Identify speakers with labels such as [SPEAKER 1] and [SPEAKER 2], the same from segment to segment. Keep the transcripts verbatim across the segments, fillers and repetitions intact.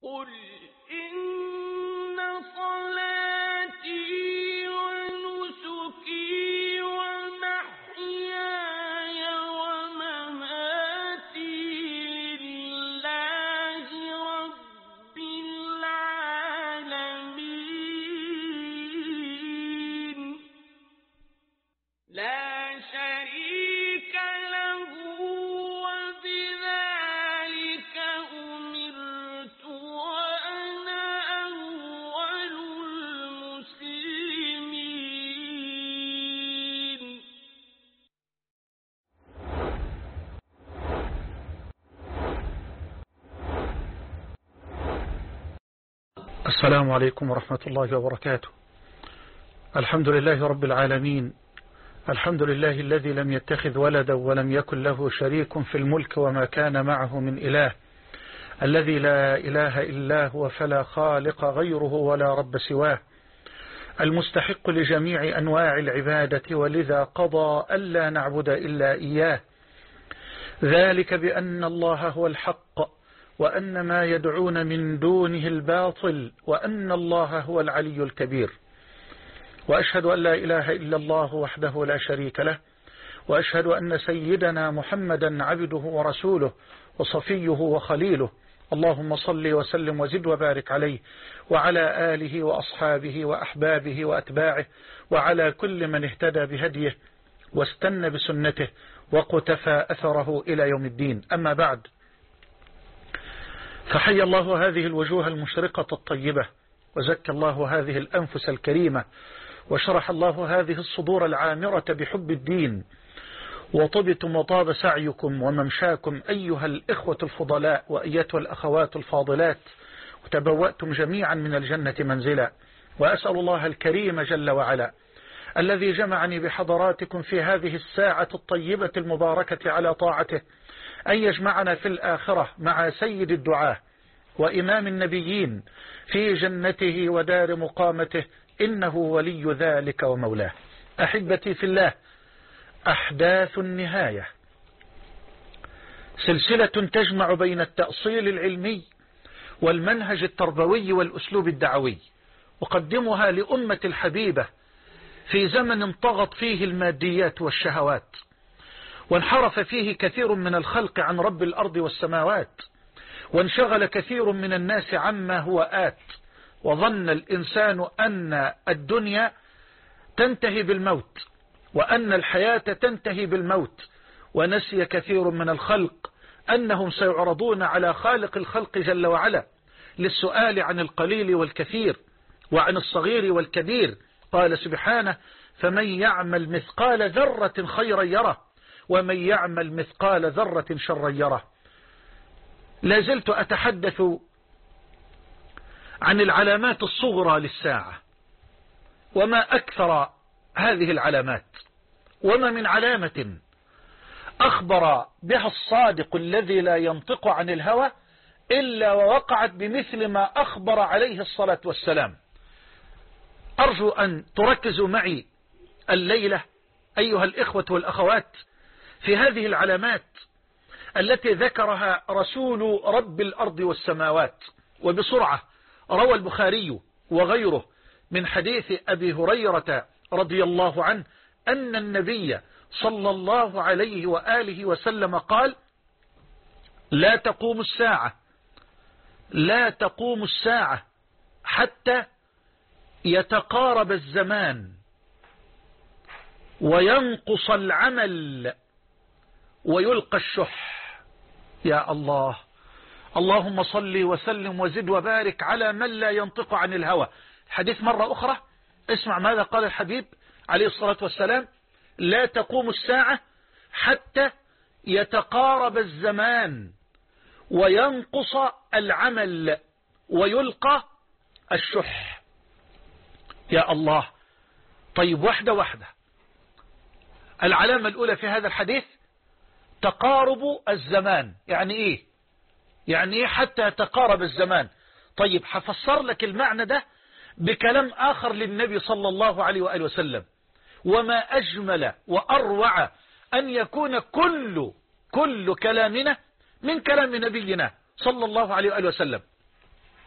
[SPEAKER 1] قل إن صلاتي ونسكي ومحياي ومماتي لله رب العالمين لا شريك له وبذلك أمرت وأنا أول المسلمين.
[SPEAKER 2] السلام عليكم ورحمة الله وبركاته. الحمد لله رب العالمين، الحمد لله الذي لم يتخذ ولدا ولم يكن له شريك في الملك وما كان معه من إله، الذي لا إله إلا هو فلا خالق غيره ولا رب سواه، المستحق لجميع أنواع العبادة، ولذا قضى ألا نعبد إلا إياه، ذلك بأن الله هو الحق وأن ما يدعون من دونه الباطل وأن الله هو العلي الكبير. وأشهد أن لا إله إلا الله وحده لا شريك له، وأشهد أن سيدنا محمدا عبده ورسوله وصفيه وخليله، اللهم صل وسلم وزد وبارك عليه وعلى آله وأصحابه وأحبابه وأتباعه وعلى كل من اهتدى بهديه واستنى بسنته وقتفى أثره إلى يوم الدين. أما بعد، فحي الله هذه الوجوه المشرقة الطيبة، وزكى الله هذه الأنفس الكريمة، وشرح الله هذه الصدور العامرة بحب الدين، وطبتم وطاب سعيكم وممشاكم أيها الإخوة الفضلاء وأيتها الأخوات الفاضلات، وتبوأتم جميعا من الجنة منزلا. وأسأل الله الكريم جل وعلا الذي جمعني بحضراتكم في هذه الساعة الطيبة المباركة على طاعته أن يجمعنا في الآخرة مع سيد الدعاة وإمام النبيين في جنته ودار مقامته، إنه ولي ذلك ومولاه. أحبتي في الله، أحداث النهاية سلسلة تجمع بين التأصيل العلمي والمنهج التربوي والأسلوب الدعوي، أقدمها لأمة الحبيبة في زمن طغت فيه الماديات والشهوات، وانحرف فيه كثير من الخلق عن رب الأرض والسماوات، وانشغل كثير من الناس عما هو آت، وظن الإنسان أن الدنيا تنتهي بالموت وأن الحياة تنتهي بالموت، ونسي كثير من الخلق أنهم سيعرضون على خالق الخلق جل وعلا للسؤال عن القليل والكثير وعن الصغير والكبير. قال سبحانه: فمن يعمل مثقال ذرة خيرا يره ومن يعمل مثقال ذرة شرا يره. لازلت أتحدث عن العلامات الصغرى للساعة، وما أكثر هذه العلامات، وما من علامة أخبر بها الصادق الذي لا ينطق عن الهوى إلا ووقعت بمثل ما أخبر عليه الصلاة والسلام. أرجو أن تركزوا معي الليلة أيها الإخوة والأخوات في هذه العلامات التي ذكرها رسول رب الأرض والسماوات. وبسرعة، روى البخاري وغيره من حديث أبي هريرة رضي الله عنه أن النبي صلى الله عليه وآله وسلم قال: لا تقوم الساعة لا تقوم الساعة حتى يتقارب الزمان وينقص العمل ويلقى الشح. يا الله، اللهم صل وسلم وزد وبارك على من لا ينطق عن الهوى. حديث مرة أخرى، اسمع ماذا قال الحبيب عليه الصلاة والسلام: لا تقوم الساعة حتى يتقارب الزمان وينقص العمل ويلقى الشح. يا الله. طيب، واحدة واحدة. العلامة الأولى في هذا الحديث تقارب الزمان. يعني إيه؟ يعني إيه حتى يتقارب الزمان؟ طيب، حفسر لك المعنى ده بكلام آخر للنبي صلى الله عليه وآله وسلم. وما أجمل وأروع أن يكون كل كل كلامنا من كلام نبينا صلى الله عليه وآله وسلم.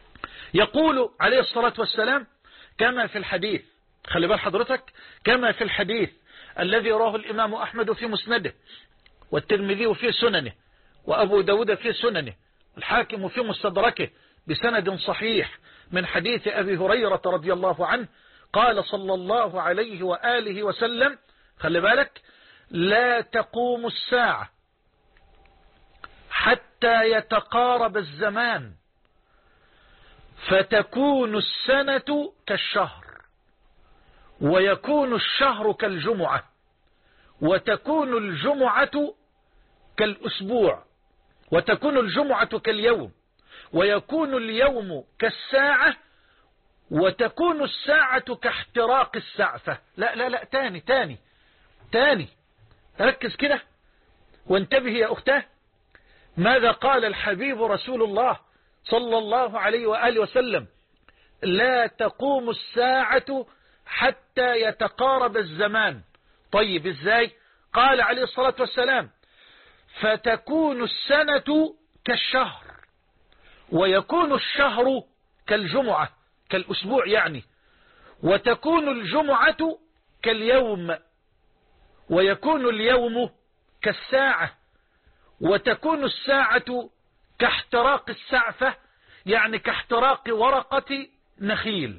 [SPEAKER 2] يقول عليه الصلاة والسلام كما في الحديث، خلي بال حضرتك، كما في الحديث الذي رواه الإمام أحمد في مسنده، والترمذي في سننه، وأبو داود في سننه، الحاكم في مستدركه بسند صحيح من حديث أبي هريرة رضي الله عنه قال صلى الله عليه وآله وسلم، خلي بالك، لا تقوم الساعة حتى يتقارب الزمان فتكون السنة كالشهر، ويكون الشهر كالجمعة، وتكون الجمعة كالأسبوع، وتكون الجمعة كاليوم، ويكون اليوم كالساعة، وتكون الساعة كاحتراق السعفة. لا لا لا تاني تاني تاني ركز كده وانتبه يا أختاه. ماذا قال الحبيب رسول الله صلى الله عليه وآله وسلم؟ لا تقوم الساعة حتى يتقارب الزمان. طيب ازاي؟ قال عليه الصلاة والسلام فتكون السنة كالشهر، ويكون الشهر كالجمعة، كالأسبوع يعني، وتكون الجمعة كاليوم، ويكون اليوم كالساعة، وتكون الساعة كاحتراق السعفة، يعني كاحتراق ورقة نخيل.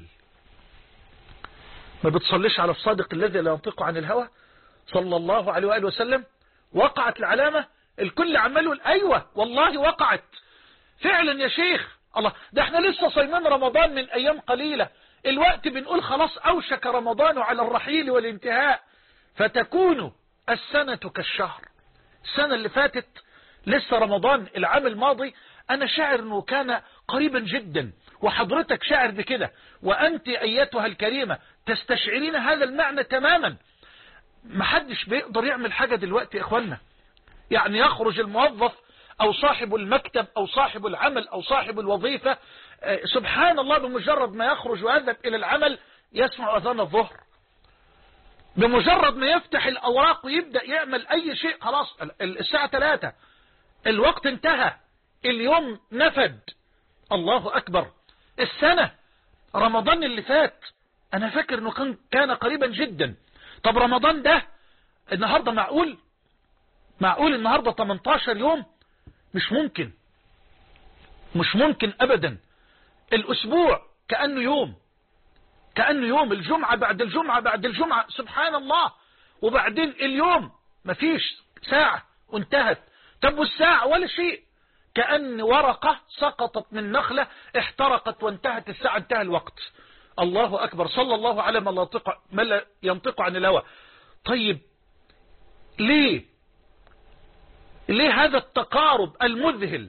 [SPEAKER 2] ما بتصليش على الصادق الذي لا ينطق عن الهوى صلى الله عليه وآله وسلم؟ وقعت العلامة، الكل عمله أيوة والله وقعت فعلا يا شيخ. الله، ده احنا لسه صايمين رمضان من أيام قليلة، الوقت بنقول خلاص أوشك رمضان على الرحيل والانتهاء. فتكون السنة كالشهر. السنة اللي فاتت لسه رمضان العام الماضي أنا شاعر أنه كان قريبا جدا، وحضرتك شاعر بكده، وأنت أيتها الكريمة تستشعرين هذا المعنى تماما. محدش بيقدر يعمل حاجة دلوقتي يا إخوانا، يعني يخرج الموظف أو صاحب المكتب أو صاحب العمل أو صاحب الوظيفة، سبحان الله، بمجرد ما يخرج ويذهب إلى العمل يسمع أذان الظهر، بمجرد ما يفتح الأوراق ويبدأ يعمل أي شيء خلاص الساعة ثلاثة، الوقت انتهى، اليوم نفد. الله أكبر. السنة رمضان اللي فات أنا فاكر أنه كان كان قريبا جدا. طب رمضان ده النهاردة معقول؟ معقول النهاردة ثمانية عشر يوم؟ مش ممكن، مش ممكن أبدا. الأسبوع كأنه يوم، كأنه يوم، الجمعة بعد الجمعة بعد الجمعة، سبحان الله. وبعدين اليوم مفيش، ساعة وانتهت. طب والساعة ولا شيء، كأن ورقة سقطت من نخلة احترقت وانتهت الساعة، انتهى الوقت. الله أكبر. صلى الله على ما لا ينطق, ما لا ينطق عن الهوى. طيب ليه ليه هذا التقارب المذهل؟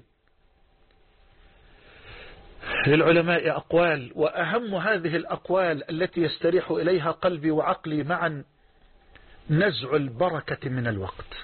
[SPEAKER 2] للعلماء أقوال، وأهم هذه الأقوال التي يستريح إليها قلبي وعقلي معا نزع البركة من الوقت.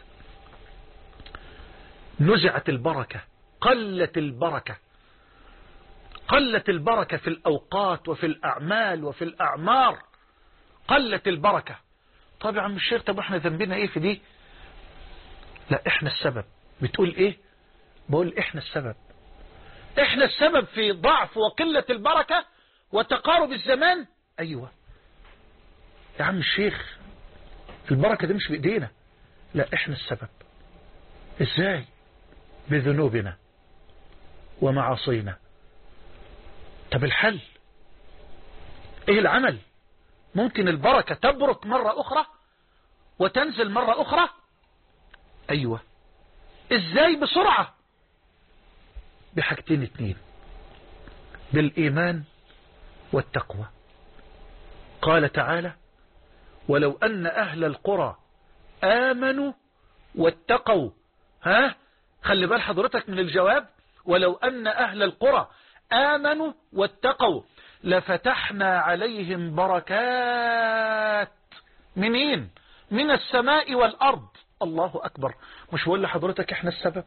[SPEAKER 2] نزعت البركة، قلت البركة، قلت البركة في الأوقات وفي الأعمال وفي الأعمار، قلت البركة. طب يا عم الشيخ، طب احنا ذنبنا ايه في دي؟ لا، احنا السبب. بتقول ايه؟ بقول احنا السبب، احنا السبب في ضعف وقلة البركة وتقارب الزمان. ايوه يا عم الشيخ، البركة دي مش بايدينا. لا، احنا السبب. ازاي؟ بذنوبنا ومعاصينا. طب الحل ايه؟ العمل. ممكن البركة تبرك مرة اخرى وتنزل مرة اخرى. ايوه. ازاي؟ بسرعة، بحاجتين اتنين، بالإيمان والتقوى. قال تعالى ولو أن أهل القرى آمنوا واتقوا. ها، خلي بال حضرتك من الجواب. ولو أن أهل القرى آمنوا واتقوا لفتحنا عليهم بركات منين؟ من السماء والأرض. الله أكبر. مش بقول لحضرتك احنا السبب؟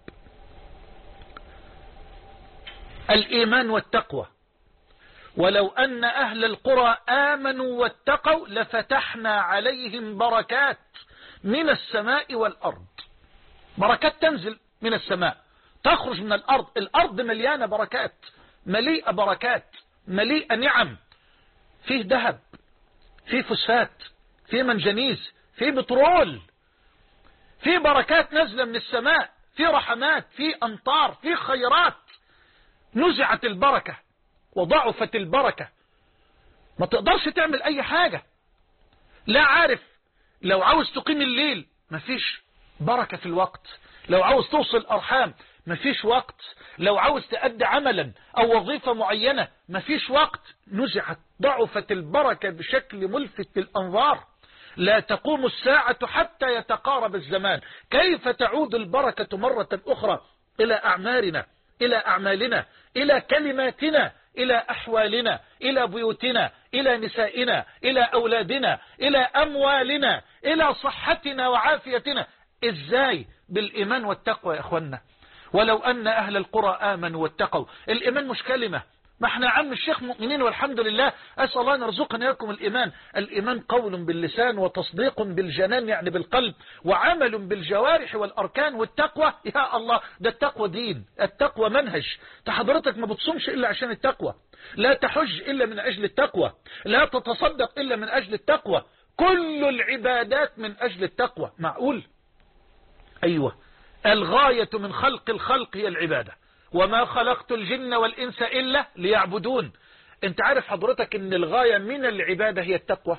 [SPEAKER 2] الإيمان والتقوى. ولو أن أهل القرى آمنوا واتقوا لفتحنا عليهم بركات من السماء والأرض. بركات تنزل من السماء، تخرج من الأرض. الأرض مليانة بركات، مليئة بركات، مليئة نعم، فيه ذهب، فيه فوسفات، فيه منجنيز، فيه بترول، فيه بركات نازلة من السماء، فيه رحمات، فيه أمطار، فيه خيرات. نزعت البركة وضعفت البركة، ما تقدرش تعمل أي حاجة. لا عارف، لو عاوز تقيم الليل مفيش بركة في الوقت، لو عاوز توصل أرحام مفيش وقت، لو عاوز تأدي عملا أو وظيفة معينة مفيش وقت. نزعت، ضعفت البركة بشكل ملفت للأنظار. لا تقوم الساعة حتى يتقارب الزمان. كيف تعود البركة مرة أخرى إلى أعمارنا، إلى أعمالنا، إلى كلماتنا، إلى أحوالنا، إلى بيوتنا، إلى نسائنا، إلى أولادنا، إلى أموالنا، إلى صحتنا وعافيتنا؟ إزاي؟ بالإيمان والتقوى يا أخوانا. ولو أن أهل القرى آمنوا واتقوا. الإيمان مش كلمة، ما احنا عم الشيخ مؤمنين والحمد لله، أسأل الله أن يرزقنا إياكم الإيمان. الإيمان قول باللسان وتصديق بالجنان يعني بالقلب، وعمل بالجوارح والأركان. والتقوى يا الله، ده التقوى دين، التقوى منهج. حضرتك ما بتصومش إلا عشان التقوى، لا تحج إلا من أجل التقوى، لا تتصدق إلا من أجل التقوى، كل العبادات من أجل التقوى. معقول؟ أيوة، الغاية من خلق الخلق هي العبادة. وما خلقت الجن والإنس إلا ليعبدون. انت عارف حضرتك ان الغاية من العبادة هي التقوى؟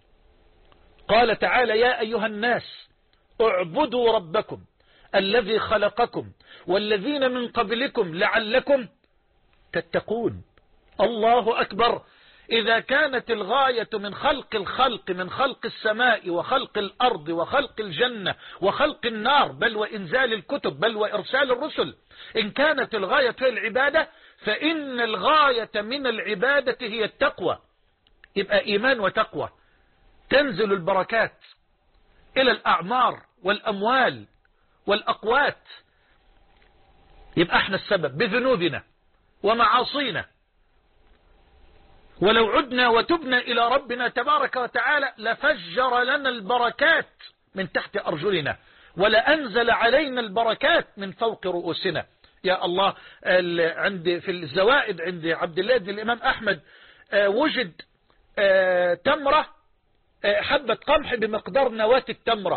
[SPEAKER 2] قال تعالى: يا أيها الناس اعبدوا ربكم الذي خلقكم والذين من قبلكم لعلكم تتقون. الله أكبر. إذا كانت الغاية من خلق الخلق، من خلق السماء وخلق الأرض وخلق الجنة وخلق النار، بل وإنزال الكتب، بل وإرسال الرسل، إن كانت الغاية هي العبادة، فإن الغاية من العبادة هي التقوى. يبقى إيمان وتقوى، تنزل البركات إلى الأعمار والأموال والأقوات. يبقى احنا السبب بذنوبنا ومعاصينا، ولو عدنا وتبنا إلى ربنا تبارك وتعالى لفجر لنا البركات من تحت أرجلنا، ولأنزل علينا البركات من فوق رؤوسنا. يا الله، عند في الزوائد عند عبد الله بن الإمام أحمد وجد تمرة، حبة قمح بمقدار نواة التمرة.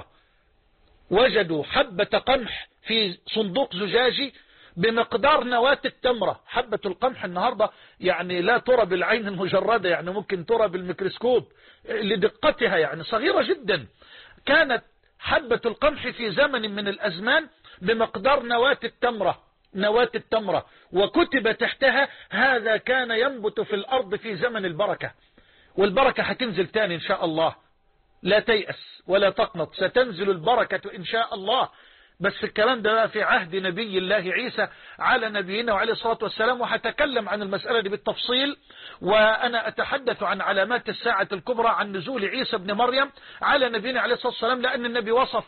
[SPEAKER 2] وجدوا حبة قمح في صندوق زجاجي بمقدار نواة التمرة. حبة القمح النهاردة يعني لا ترى بالعين المجردة، يعني ممكن ترى بالميكروسكوب لدقتها، يعني صغيرة جدا. كانت حبة القمح في زمن من الأزمان بمقدار نواة التمرة، نواة التمرة، وكتب تحتها: هذا كان ينبت في الأرض في زمن البركة. والبركة هتنزل تاني إن شاء الله، لا تيأس ولا تقنط، ستنزل البركة إن شاء الله. بس الكلام ده في عهد نبي الله عيسى على نبينا وعليه الصلاة والسلام، وهتكلم عن المسألة دي بالتفصيل. وأنا أتحدث عن علامات الساعة الكبرى، عن نزول عيسى بن مريم على نبينا عليه الصلاة والسلام، لأن النبي وصف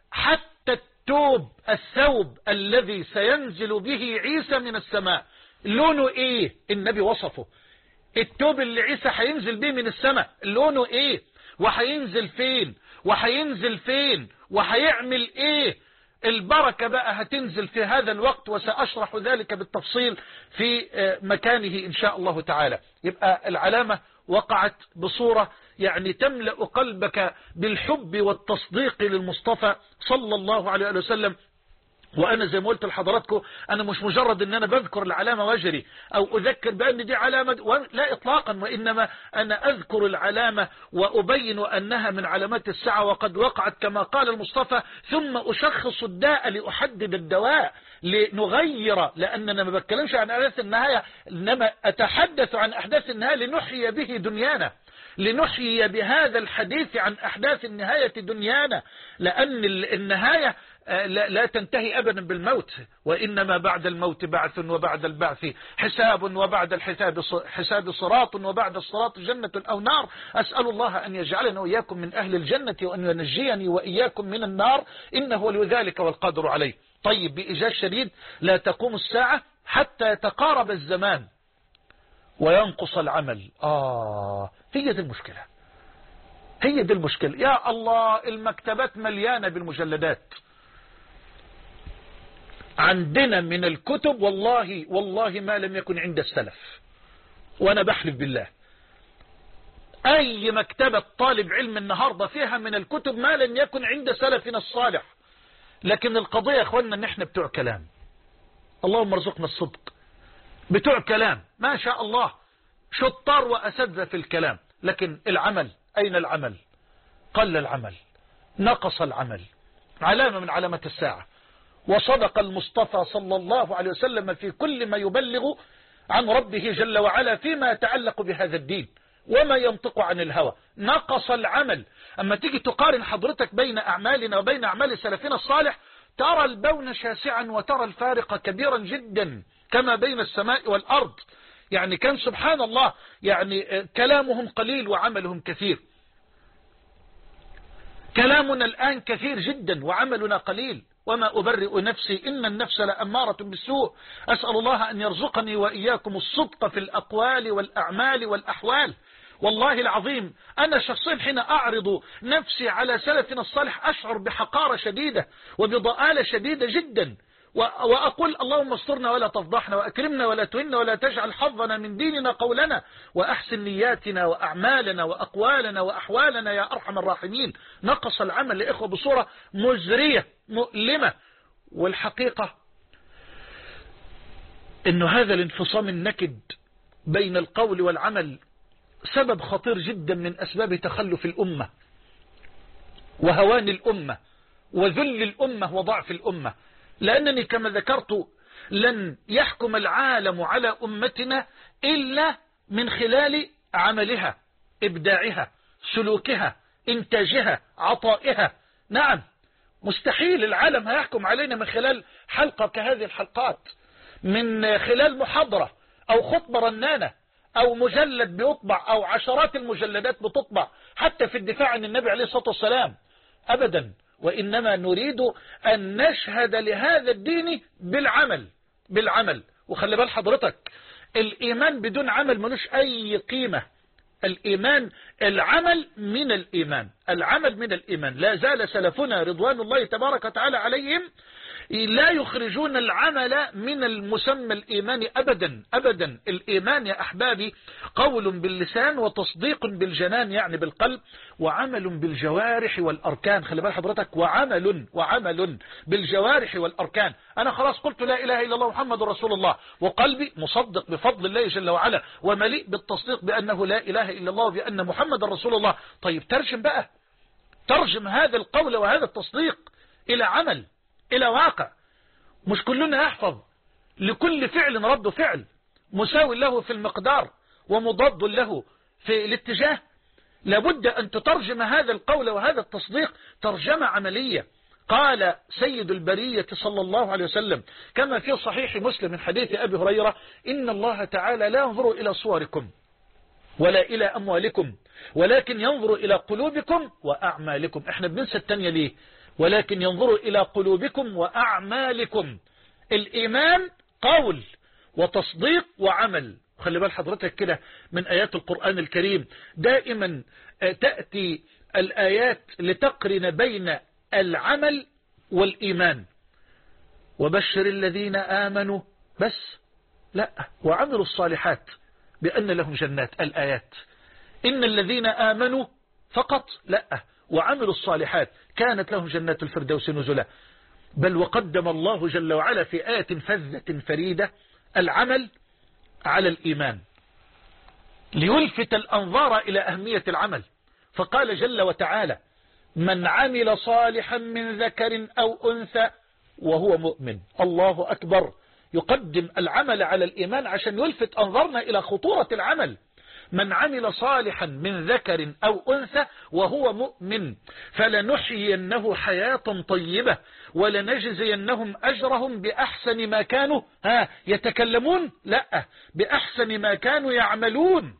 [SPEAKER 2] حتى التوب، الثوب الذي سينزل به عيسى من السماء لونه إيه، النبي وصفه. التوب اللي عيسى هينزل به من السماء لونه إيه، وهينزل فين، وهينزل فين، وهيعمل إيه. البركة بقى هتنزل في هذا الوقت، وسأشرح ذلك بالتفصيل في مكانه إن شاء الله تعالى. يبقى العلامة وقعت بصورة يعني تملأ قلبك بالحب والتصديق للمصطفى صلى الله عليه وسلم. وأنا زي ما قلت لحضراتكم، أنا مش مجرد أن أنا بذكر العلامة واجري أو أذكر بأن دي علامة، لا إطلاقا، وإنما أنا أذكر العلامة وأبين أنها من علامات الساعة وقد وقعت كما قال المصطفى: ثم أشخص الداء لأحدد الدواء، لنغير، لأننا ما بتكلمش عن أحداث النهاية، إنما أتحدث عن أحداث النهاية لنحيي به دنيانا، لنحيي بهذا الحديث عن أحداث النهاية دنيانا. لأن النهاية لا, لا تنتهي أبدا بالموت، وإنما بعد الموت بعث، وبعد البعث حساب، وبعد الحساب حساب صراط، وبعد الصراط جنة أو نار. أسأل الله أن يجعلنا وإياكم من أهل الجنة، وأن ينجيني وإياكم من النار، إنه ولي ذلك والقادر عليه. طيب، بإيجاز شديد، لا تقوم الساعة حتى يتقارب الزمان وينقص العمل. آه هي دي المشكلة، هي دي المشكلة. يا الله، المكتبات مليانة بالمجلدات عندنا من الكتب، والله والله ما لم يكن عند السلف، وأنا بحلف بالله أي مكتبة طالب علم النهاردة فيها من الكتب ما لم يكن عند سلفنا الصالح. لكن القضية يا أخواننا أن احنا بتوع كلام، اللهم ارزقنا الصدق، بتوع كلام ما شاء الله، شطار وأساتذة في الكلام، لكن العمل أين العمل؟ قل العمل، نقص العمل، علامة من علامات الساعة. وصدق المصطفى صلى الله عليه وسلم في كل ما يبلغ عن ربه جل وعلا فيما يتعلق بهذا الدين، وما ينطق عن الهوى، نقص العمل. أما تيجي تقارن حضرتك بين أعمالنا وبين أعمال سلفنا الصالح ترى البون شاسعا وترى الفارق كبيرا جدا كما بين السماء والأرض. يعني كان سبحان الله يعني كلامهم قليل وعملهم كثير، كلامنا الآن كثير جدا وعملنا قليل. وما أبرئ نفسي إن النفس لأمارة بالسوء. أسأل الله أن يرزقني وإياكم الصدق في الأقوال والأعمال والأحوال. والله العظيم أنا شخصيا حين أعرض نفسي على سلفنا الصالح أشعر بحقارة شديدة وبضآلة شديدة جدا، وأقول اللهم استرنا ولا تفضحنا، وأكرمنا ولا تهنا، ولا تجعل حظنا من ديننا قولنا، وأحسن نياتنا وأعمالنا وأقوالنا وأحوالنا يا أرحم الراحمين. نقص العمل يا إخوة بصورة مزرية مؤلمة. والحقيقة إن هذا الانفصام النكد بين القول والعمل سبب خطير جدا من أسباب تخلف الأمة وهوان الأمة وذل الأمة وضعف الأمة. لأنني كما ذكرت لن يحكم العالم على أمتنا إلا من خلال عملها، إبداعها، سلوكها، إنتاجها، عطائها. نعم مستحيل العالم هيحكم علينا من خلال حلقة كهذه الحلقات، من خلال محاضرة أو خطبة رنانة أو مجلد بيطبع أو عشرات المجلدات بتطبع حتى في الدفاع عن النبي عليه الصلاة والسلام، أبدا. وإنما نريد أن نشهد لهذا الدين بالعمل بالعمل. وخلي بال حضرتك الإيمان بدون عمل ملوش أي قيمة. الإيمان العمل من الإيمان، العمل من الإيمان. لا زال سلفنا رضوان الله تبارك وتعالى عليهم لا يخرجون العمل من المسمى الإيماني أبدا أبدا. الإيمان يا أحبابي قول باللسان وتصديق بالجنان يعني بالقلب، وعمل بالجوارح والأركان. خلي بال حضرتك وعمل وعمل بالجوارح والأركان. أنا خلاص قلت لا إله إلا الله محمد رسول الله، وقلبي مصدق بفضل الله جل وعلا ومليء بالتصديق بأنه لا إله إلا الله وبأن محمد رسول الله. طيب ترجم بقى، ترجم هذا القول وهذا التصديق إلى عمل، إلى واقع. مش كلنا يحفظ لكل فعل رد فعل مساوي له في المقدار ومضاد له في الاتجاه. لابد أن تترجم هذا القول وهذا التصديق ترجمة عملية. قال سيد البرية صلى الله عليه وسلم كما في صحيح مسلم من حديث أبي هريرة: إن الله تعالى لا ينظر إلى صوركم ولا إلى أموالكم ولكن ينظر إلى قلوبكم وأعمالكم. احنا بننسى التانية ليه؟ ولكن ينظر إلى قلوبكم وأعمالكم. الإيمان قول وتصديق وعمل. خلي بال حضرتك كده من آيات القرآن الكريم دائما تأتي الآيات لتقرن بين العمل والإيمان. وبشر الذين آمنوا بس لا وعملوا الصالحات بأن لهم جنات. الآيات إن الذين آمنوا فقط لا وعملوا الصالحات كانت لهم جنات الفردوس نزلا. بل وقدم الله جل وعلا في آية فذة فريدة العمل على الإيمان ليلفت الأنظار إلى أهمية العمل. فقال جل وتعالى: من عمل صالحا من ذكر أو أنثى وهو مؤمن. الله أكبر. يقدم العمل على الإيمان عشان يلفت أنظارنا إلى خطورة العمل. من عمل صالحا من ذكر أو أنثى وهو مؤمن فلنحيينه حياة طيبة ولنجزينهم أجرهم بأحسن ما كانوا ها يتكلمون لا بأحسن ما كانوا يعملون.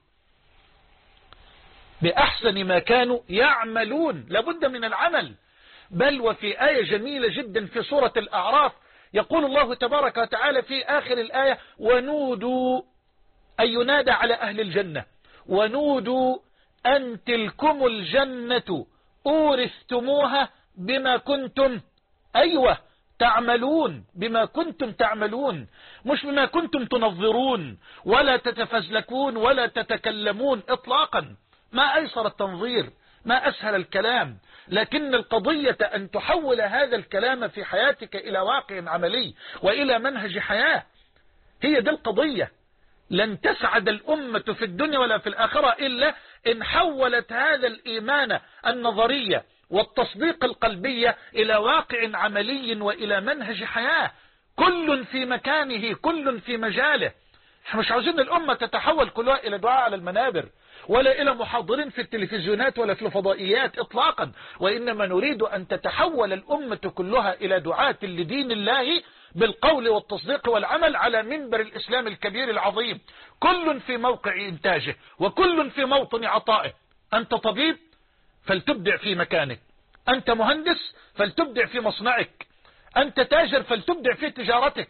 [SPEAKER 2] بأحسن ما كانوا يعملون. لابد من العمل. بل وفي آية جميلة جدا في سورة الأعراف يقول الله تبارك وتعالى في آخر الآية: ونودوا أن ينادى على أهل الجنة ونودوا أن تلكم الجنة أورثتموها بما كنتم أيوة تعملون بما كنتم تعملون، مش بما كنتم تنظرون ولا تتفزلكون ولا تتكلمون إطلاقا. ما أيسر التنظير، ما أسهل الكلام، لكن القضية أن تحول هذا الكلام في حياتك إلى واقع عملي وإلى منهج حياة. هي دي القضية. لن تسعد الأمة في الدنيا ولا في الآخرة إلا إن حولت هذا الإيمان النظرية والتصديق القلبية إلى واقع عملي وإلى منهج حياة، كل في مكانه، كل في مجاله. احنا مش عاوزين الأمة تتحول كلها إلى دعاء على المنابر ولا إلى محاضرين في التلفزيونات ولا في الفضائيات إطلاقا، وإنما نريد أن تتحول الأمة كلها إلى دعاة لدين الله بالقول والتصديق والعمل على منبر الإسلام الكبير العظيم، كل في موقع إنتاجه وكل في موطن عطائه. أنت طبيب فلتبدع في مكانك، أنت مهندس فلتبدع في مصنعك، أنت تاجر فلتبدع في تجارتك،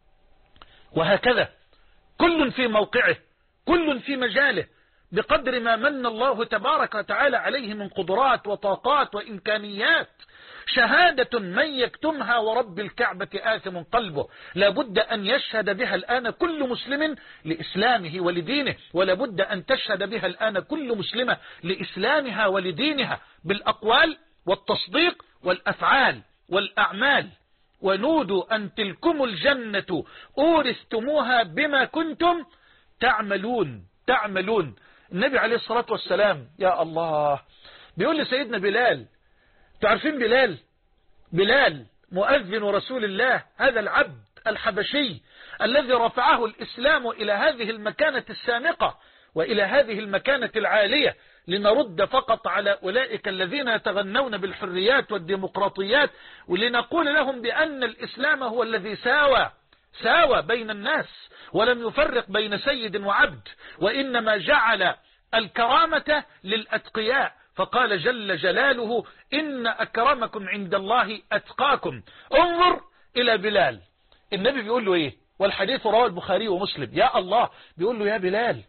[SPEAKER 2] وهكذا كل في موقعه، كل في مجاله، بقدر ما من الله تبارك وتعالى عليه من قدرات وطاقات وإمكانيات. شهادة من يكتمها ورب الكعبة آثم قلبه، لابد أن يشهد بها الآن كل مسلم لإسلامه ولدينه، ولابد أن تشهد بها الآن كل مسلمة لإسلامها ولدينها بالأقوال والتصديق والأفعال والأعمال. ونودوا أن تلكم الجنة أورثتموها بما كنتم تعملون تعملون. النبي عليه الصلاة والسلام يا الله بيقول لسيدنا بلال، تعرفين بلال؟ بلال مؤذن رسول الله، هذا العبد الحبشي الذي رفعه الإسلام إلى هذه المكانة السامقة وإلى هذه المكانة العالية، لنرد فقط على أولئك الذين يتغنون بالحريات والديمقراطيات، ولنقول لهم بأن الإسلام هو الذي ساوى ساوى بين الناس ولم يفرق بين سيد وعبد، وإنما جعل الكرامة للأتقياء، فقال جل جلاله إن أكرمكم عند الله أتقاكم. انظر إلى بلال، النبي بيقول له إيه؟ والحديث رواه البخاري ومسلم. يا الله بيقول له يا بلال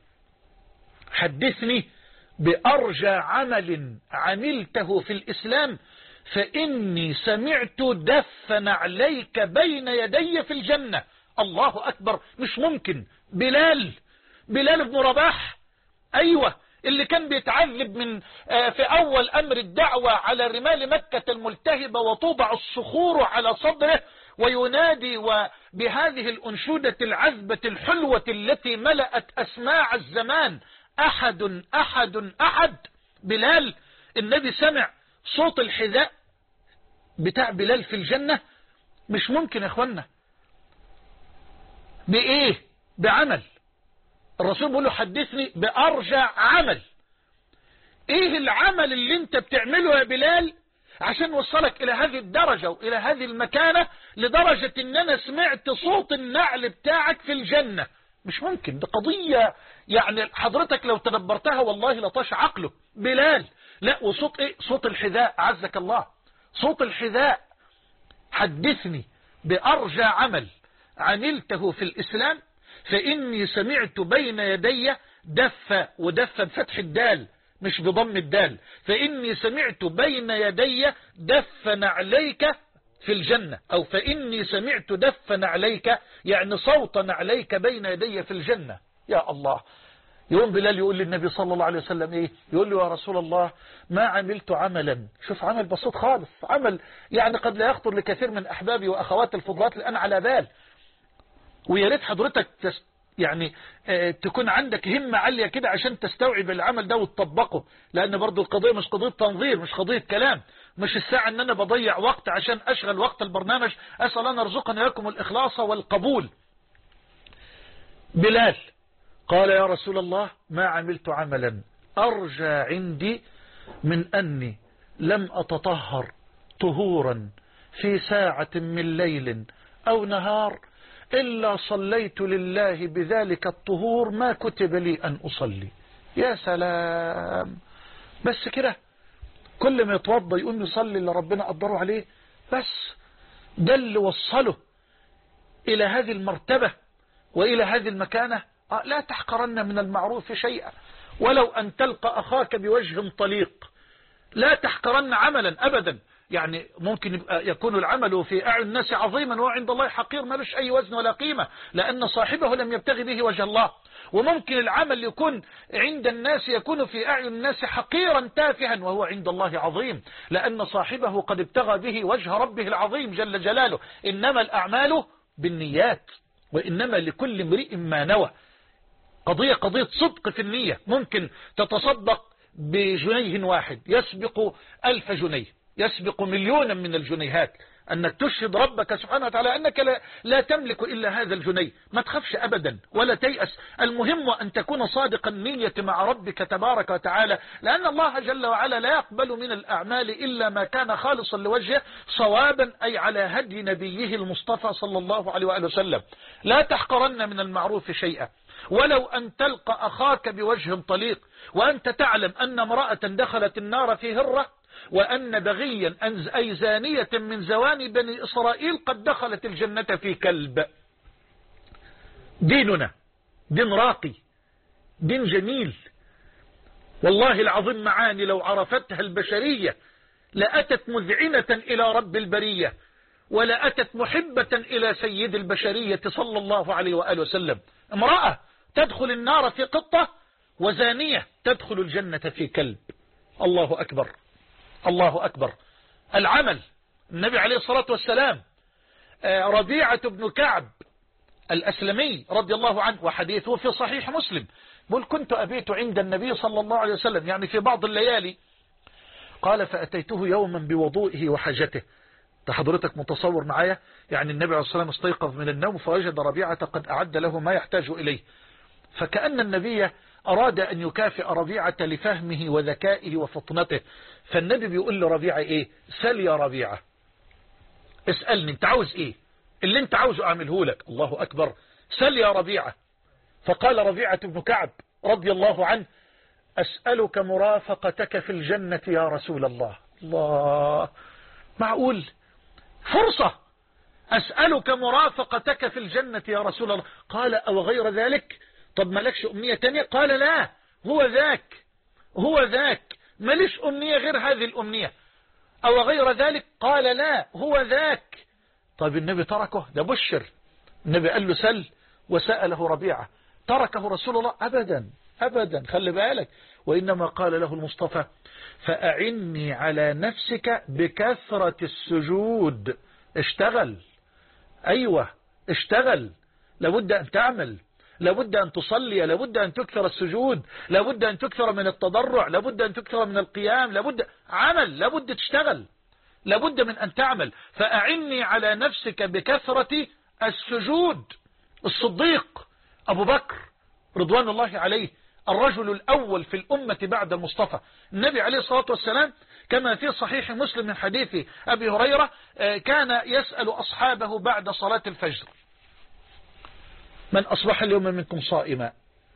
[SPEAKER 2] حدثني بأرجى عمل عملته في الإسلام فإني سمعت دفن عليك بين يدي في الجنة. الله أكبر، مش ممكن. بلال بلال بن رباح، أيوة، اللي كان بيتعذب من في أول أمر الدعوة على رمال مكة الملتهبة وتوضع الصخور على صدره وينادي وبهذه الأنشودة العذبة الحلوة التي ملأت أسماع الزمان أحد أحد أحد. بلال النبي سمع صوت الحذاء بتاع بلال في الجنة. مش ممكن يا اخوانا. بإيه؟ بعمل. الرسول بيقول له حدثني بأرجع عمل. ايه العمل اللي انت بتعمله يا بلال عشان وصلك الى هذه الدرجة والى هذه المكانة، لدرجة ان انا سمعت صوت النعل بتاعك في الجنة؟ مش ممكن. دي قضية يعني حضرتك لو تدبرتها والله لطاش عقله. بلال لا، وصوت ايه؟ صوت الحذاء، عزك الله، صوت الحذاء. حدثني بأرجى عمل عملته في الإسلام فإني سمعت بين يدي دف، ودف بفتح الدال مش بضم الدال، فإني سمعت بين يدي دفن عليك في الجنة، أو فإني سمعت دفن عليك يعني صوتا عليك بين يدي في الجنة. يا الله. يوم بلال يقول للنبي صلى الله عليه وسلم ايه؟ يقول له يا رسول الله ما عملت عملا، شوف عمل بسيط خالص، عمل يعني قد لا يخطر لكثير من أحبابي وأخوات الفضلات الآن على بال، ويا ريت حضرتك تست يعني اه تكون عندك همة عالية كده عشان تستوعب العمل ده وتطبقه، لأن برضو القضية مش قضية تنظير، مش قضية كلام، مش الساعة ان انا بضيع وقت عشان اشغل وقت البرنامج. اسأل الله يرزقنا لكم الإخلاص والقبول. بلال قال يا رسول الله ما عملت عملا أرجى عندي من أني لم أتطهر طهورا في ساعة من ليل أو نهار إلا صليت لله بذلك الطهور ما كتب لي أن أصلي. يا سلام، بس كده كل ما يتوضى يقوم يصلي اللي ربنا قدره عليه، بس ده اللي وصله إلى هذه المرتبة وإلى هذه المكانة. لا تحقرن من المعروف شيئا ولو أن تلقى أخاك بوجه طليق، لا تحقرن عملا أبدا، يعني ممكن يكون العمل في أعين الناس عظيما وعند الله حقير ما لش أي وزن ولا قيمة لأن صاحبه لم يبتغي به وجه الله. وممكن العمل يكون عند الناس يكون في أعين الناس حقيرا تافها وهو عند الله عظيم لأن صاحبه قد ابتغى به وجه ربه العظيم جل جلاله. إنما الأعمال بالنيات وإنما لكل امرئ ما نوى. قضية قضية صدق في النية. ممكن تتصدق بجنيه واحد يسبق ألف جنيه يسبق مليونا من الجنيهات. أنك تشهد ربك سبحانه وتعالى أنك لا, لا تملك إلا هذا الجنيه. ما تخافش أبدا ولا تيأس. المهم أن تكون صادق النية مع ربك تبارك وتعالى لأن الله جل وعلا لا يقبل من الأعمال إلا ما كان خالصا لوجهه صوابا أي على هدي نبيه المصطفى صلى الله عليه وآله وسلم. لا تحقرن من المعروف شيئا ولو أن تلقى أخاك بوجه طليق وأنت تعلم أن امرأة دخلت النار في هرة وأن بغيا أي زانية من زواني بني إسرائيل قد دخلت الجنة في كلب. ديننا دين راقي دين جميل والله العظيم معاني لو عرفتها البشرية لأتت مذعنة إلى رب البرية ولأتت محبة إلى سيد البشرية صلى الله عليه وآله وسلم. امرأة تدخل النار في قطة وزانية تدخل الجنة في كلب. الله أكبر الله أكبر. العمل النبي عليه الصلاة والسلام ربيعة بن كعب الأسلمي رضي الله عنه وحديثه في صحيح مسلم بل كنت أبيت عند النبي صلى الله عليه وسلم يعني في بعض الليالي قال فأتيته يوما بوضوئه وحاجته. حضرتك متصور معايا يعني النبي عليه الصلاة والسلام استيقظ من النوم فوجد ربيعة قد أعد له ما يحتاج إليه فكأن النبي أراد أن يكافئ ربيعة لفهمه وذكائه وفطنته. فالنبي بيقول لربيعة إيه سل يا ربيعة اسألني انت عاوز إيه اللي انت عاوزه أعمله لك. الله أكبر. سل يا ربيعة. فقال ربيعة بن كعب رضي الله عنه أسألك مرافقتك في الجنة يا رسول الله. الله معقول فرصة أسألك مرافقتك في الجنة يا رسول الله. قال أو غير ذلك طب مالكش أمنية تانية قال لا هو ذاك هو ذاك ماليش أمنية غير هذه الأمنية. أو غير ذلك قال لا هو ذاك. طيب النبي تركه ده بشر. النبي قال له سل وسأله ربيعة تركه رسول الله أبدا أبدا خلي بالك. وإنما قال له المصطفى فأعني على نفسك بكثرة السجود. اشتغل أيوة اشتغل لابد أن تعمل لابد أن تصلي لابد أن تكثر السجود لابد أن تكثر من التضرع لابد أن تكثر من القيام لابد عمل لابد تشتغل لابد من أن تعمل. فأعني على نفسك بكثرة السجود. الصديق أبو بكر رضوان الله عليه الرجل الأول في الأمة بعد المصطفى. النبي عليه الصلاة والسلام كما في صحيح مسلم من حديث أبي هريرة كان يسأل أصحابه بعد صلاة الفجر من أصبح اليوم منكم صائما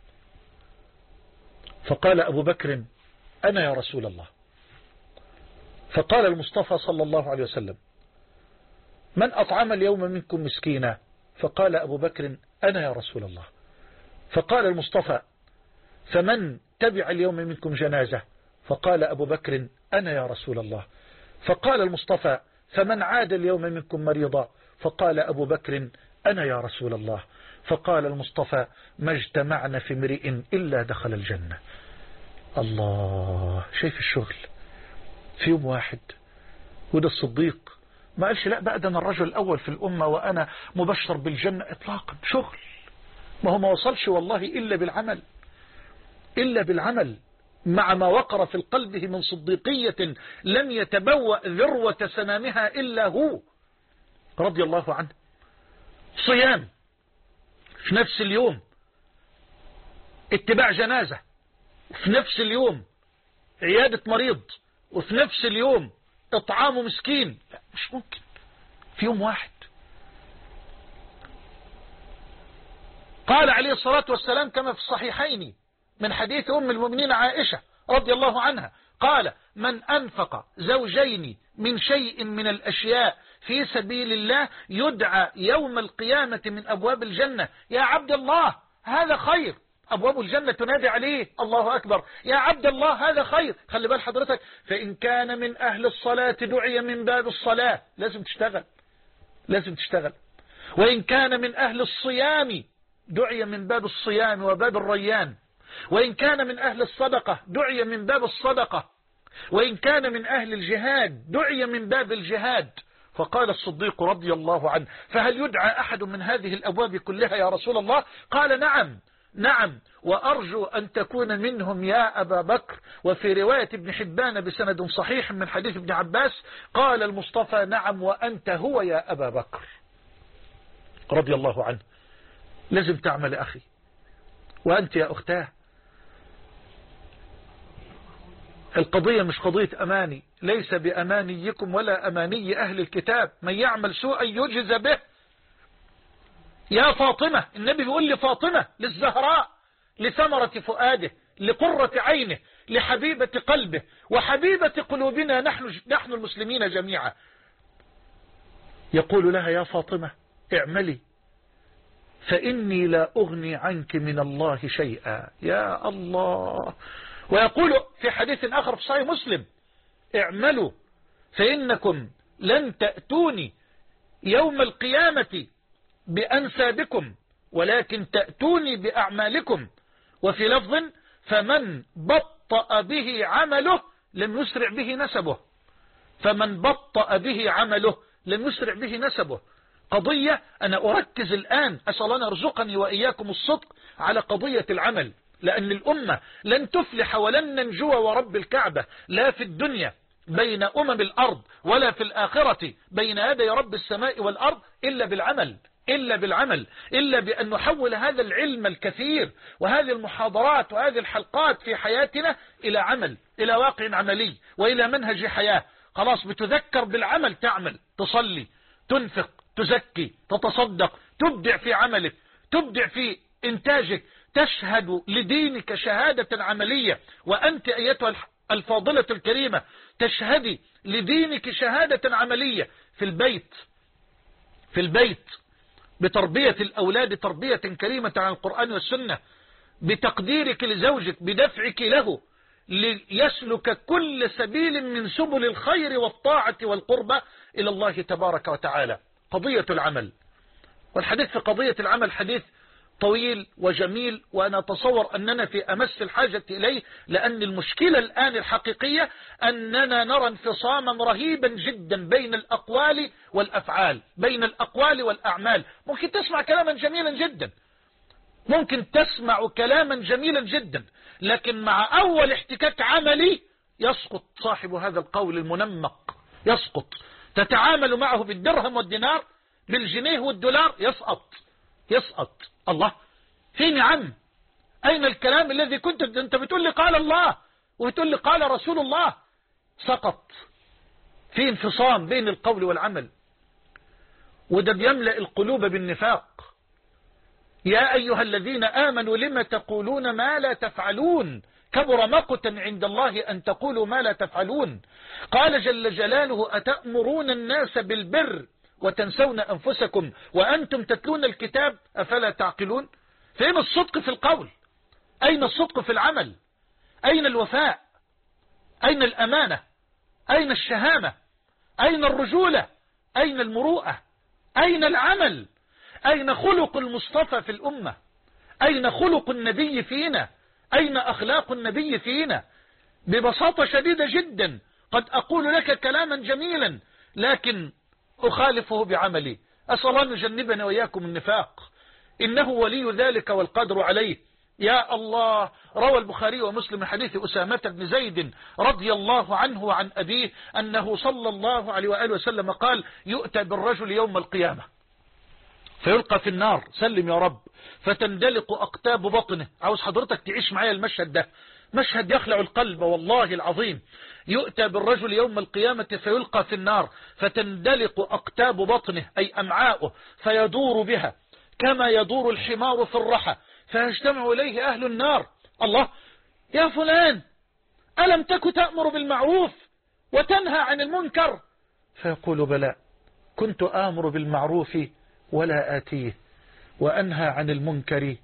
[SPEAKER 2] فقال أبو بكر أنا يا رسول الله. فقال المصطفى صلى الله عليه وسلم من أطعم اليوم منكم مسكينا فقال أبو بكر أنا يا رسول الله. فقال المصطفى فمن تبع اليوم منكم جنازة فقال أبو بكر أنا يا رسول الله. فقال المصطفى فمن عاد اليوم منكم مريضا فقال أبو بكر أنا يا رسول الله. فقال المصطفى ما اجتمعنا في امرئ إلا دخل الجنة. الله شايف الشغل في يوم واحد. وده الصديق ما قالش لا بقى ده أنا الرجل الأول في الأمة وأنا مبشر بالجنة إطلاقا. شغل ما هو ما وصلش والله إلا بالعمل إلا بالعمل مع ما وقر في قلبه من صديقية لم يتبوأ ذروة سنامها إلا هو رضي الله عنه. صيام في نفس اليوم اتباع جنازة في نفس اليوم عيادة مريض وفي نفس اليوم اطعام مسكين. لا مش ممكن في يوم واحد. قال عليه الصلاة والسلام كما في الصحيحين من حديث أم المؤمنين عائشة رضي الله عنها قال من أنفق زوجين من شيء من الأشياء في سبيل الله يدعى يوم القيامة من أبواب الجنة يا عبد الله هذا خير أبواب الجنة تنادي عليه الله أكبر يا عبد الله هذا خير. خلي بال حضرتك، فإن كان من أهل الصلاة دعي من باب الصلاة، لازم تشتغل لازم تشتغل. وإن كان من أهل الصيام دعي من باب الصيام وباب الريان. وإن كان من أهل الصدقة دعي من باب الصدقة. وإن كان من أهل الجهاد دعي من باب الجهاد. فقال الصديق رضي الله عنه فهل يدعى أحد من هذه الأبواب كلها يا رسول الله؟ قال نعم نعم وأرجو أن تكون منهم يا أبا بكر. وفي رواية ابن حبان بسند صحيح من حديث ابن عباس قال المصطفى نعم وأنت هو يا أبا بكر رضي الله عنه. لازم تعمل أخي، وأنت يا أختاه. القضية مش قضية أماني، ليس بأمانيكم ولا أماني أهل الكتاب، من يعمل سوءا يجز به. يا فاطمة، النبي بيقول لفاطمة للزهراء لثمرة فؤاده لقرة عينه لحبيبة قلبه وحبيبة قلوبنا نحن, نحن المسلمين جميعا، يقول لها يا فاطمة اعملي فإني لا أغني عنك من الله شيئا. يا الله. ويقول في حديث آخر في صحيح مسلم اعملوا فإنكم لن تأتوني يوم القيامة بأنسابكم ولكن تأتوني بأعمالكم. وفي لفظ فمن بطأ به عمله لم يسرع به نسبه. فمن بطأ به عمله لم يسرع به نسبه. قضية أنا أركز الآن، أسأل الله أن يرزقني وإياكم الصدق على قضية العمل، لأن الأمة لن تفلح ولن ننجو ورب الكعبة لا في الدنيا بين أمم الأرض ولا في الآخرة بين يدي رب السماء والأرض إلا بالعمل إلا بالعمل إلا بأن نحول هذا العلم الكثير وهذه المحاضرات وهذه الحلقات في حياتنا إلى عمل، إلى واقع عملي وإلى منهج حياة. خلاص بتذكر بالعمل، تعمل، تصلي، تنفق، تزكي، تتصدق، تبدع في عملك، تبدع في إنتاجك، تشهد لدينك شهادة عملية. وأنت أيتها الفاضلة الكريمة تشهدي لدينك شهادة عملية في البيت في البيت بتربية الأولاد تربية كريمة عن القرآن والسنة، بتقديرك لزوجك، بدفعك له ليسلك كل سبيل من سبل الخير والطاعة والقربة إلى الله تبارك وتعالى. قضية العمل، والحديث في قضية العمل حديث طويل وجميل، وأنا أتصور أننا في أمس الحاجة إليه، لأن المشكلة الآن الحقيقية أننا نرى انفصاما رهيبا جدا بين الأقوال والأفعال، بين الأقوال والأعمال. ممكن تسمع كلاما جميلا جدا ممكن تسمع كلاما جميلا جدا لكن مع أول احتكاك عملي يسقط صاحب هذا القول المنمق، يسقط. تتعامل معه بالدرهم والدينار، بالجنيه والدولار، يسقط يسقط. الله، فين يا عم؟ أين الكلام الذي كنت أنت بتقول لي قال الله وبتقول لي قال رسول الله؟ سقط. في انفصام بين القول والعمل، وده بيملأ القلوب بالنفاق. يا أيها الذين آمنوا لما تقولون ما لا تفعلون كبر مقتا عند الله أن تقولوا ما لا تفعلون. قال جل جلاله أتأمرون الناس بالبر وتنسون أنفسكم وأنتم تتلون الكتاب أفلا تعقلون؟ فين الصدق في القول؟ أين الصدق في العمل؟ أين الوفاء؟ أين الأمانة؟ أين الشهامة؟ أين الرجولة؟ أين المروءة؟ أين العمل؟ أين خلق المصطفى في الأمة؟ أين خلق النبي فينا؟ أين أخلاق النبي فينا؟ ببساطة شديدة جدا قد أقول لك كلاما جميلا لكن أخالفه بعملي. أسأل الله أن يجنبنا وإياكم النفاق، إنه ولي ذلك والقدر عليه. يا الله، روى البخاري ومسلم من حديث أسامة بن زيد رضي الله عنه وعن أبيه أنه صلى الله عليه وآله وسلم قال يؤتى بالرجل يوم القيامة فيلقى في النار، سلم يا رب، فتندلق أقتاب بطنه. عاوز حضرتك تعيش معايا المشهد ده، مشهد يخلع القلب والله العظيم. يؤتى بالرجل يوم القيامة فيلقى في النار فتندلق أقتاب بطنه أي أمعاؤه فيدور بها كما يدور الحمار في الرحى، فيجتمع إليه أهل النار. الله، يا فلان ألم تك تأمر بالمعروف وتنهى عن المنكر؟ فيقول بلى، كنت آمر بالمعروف ولا آتيه وأنهى عن المنكر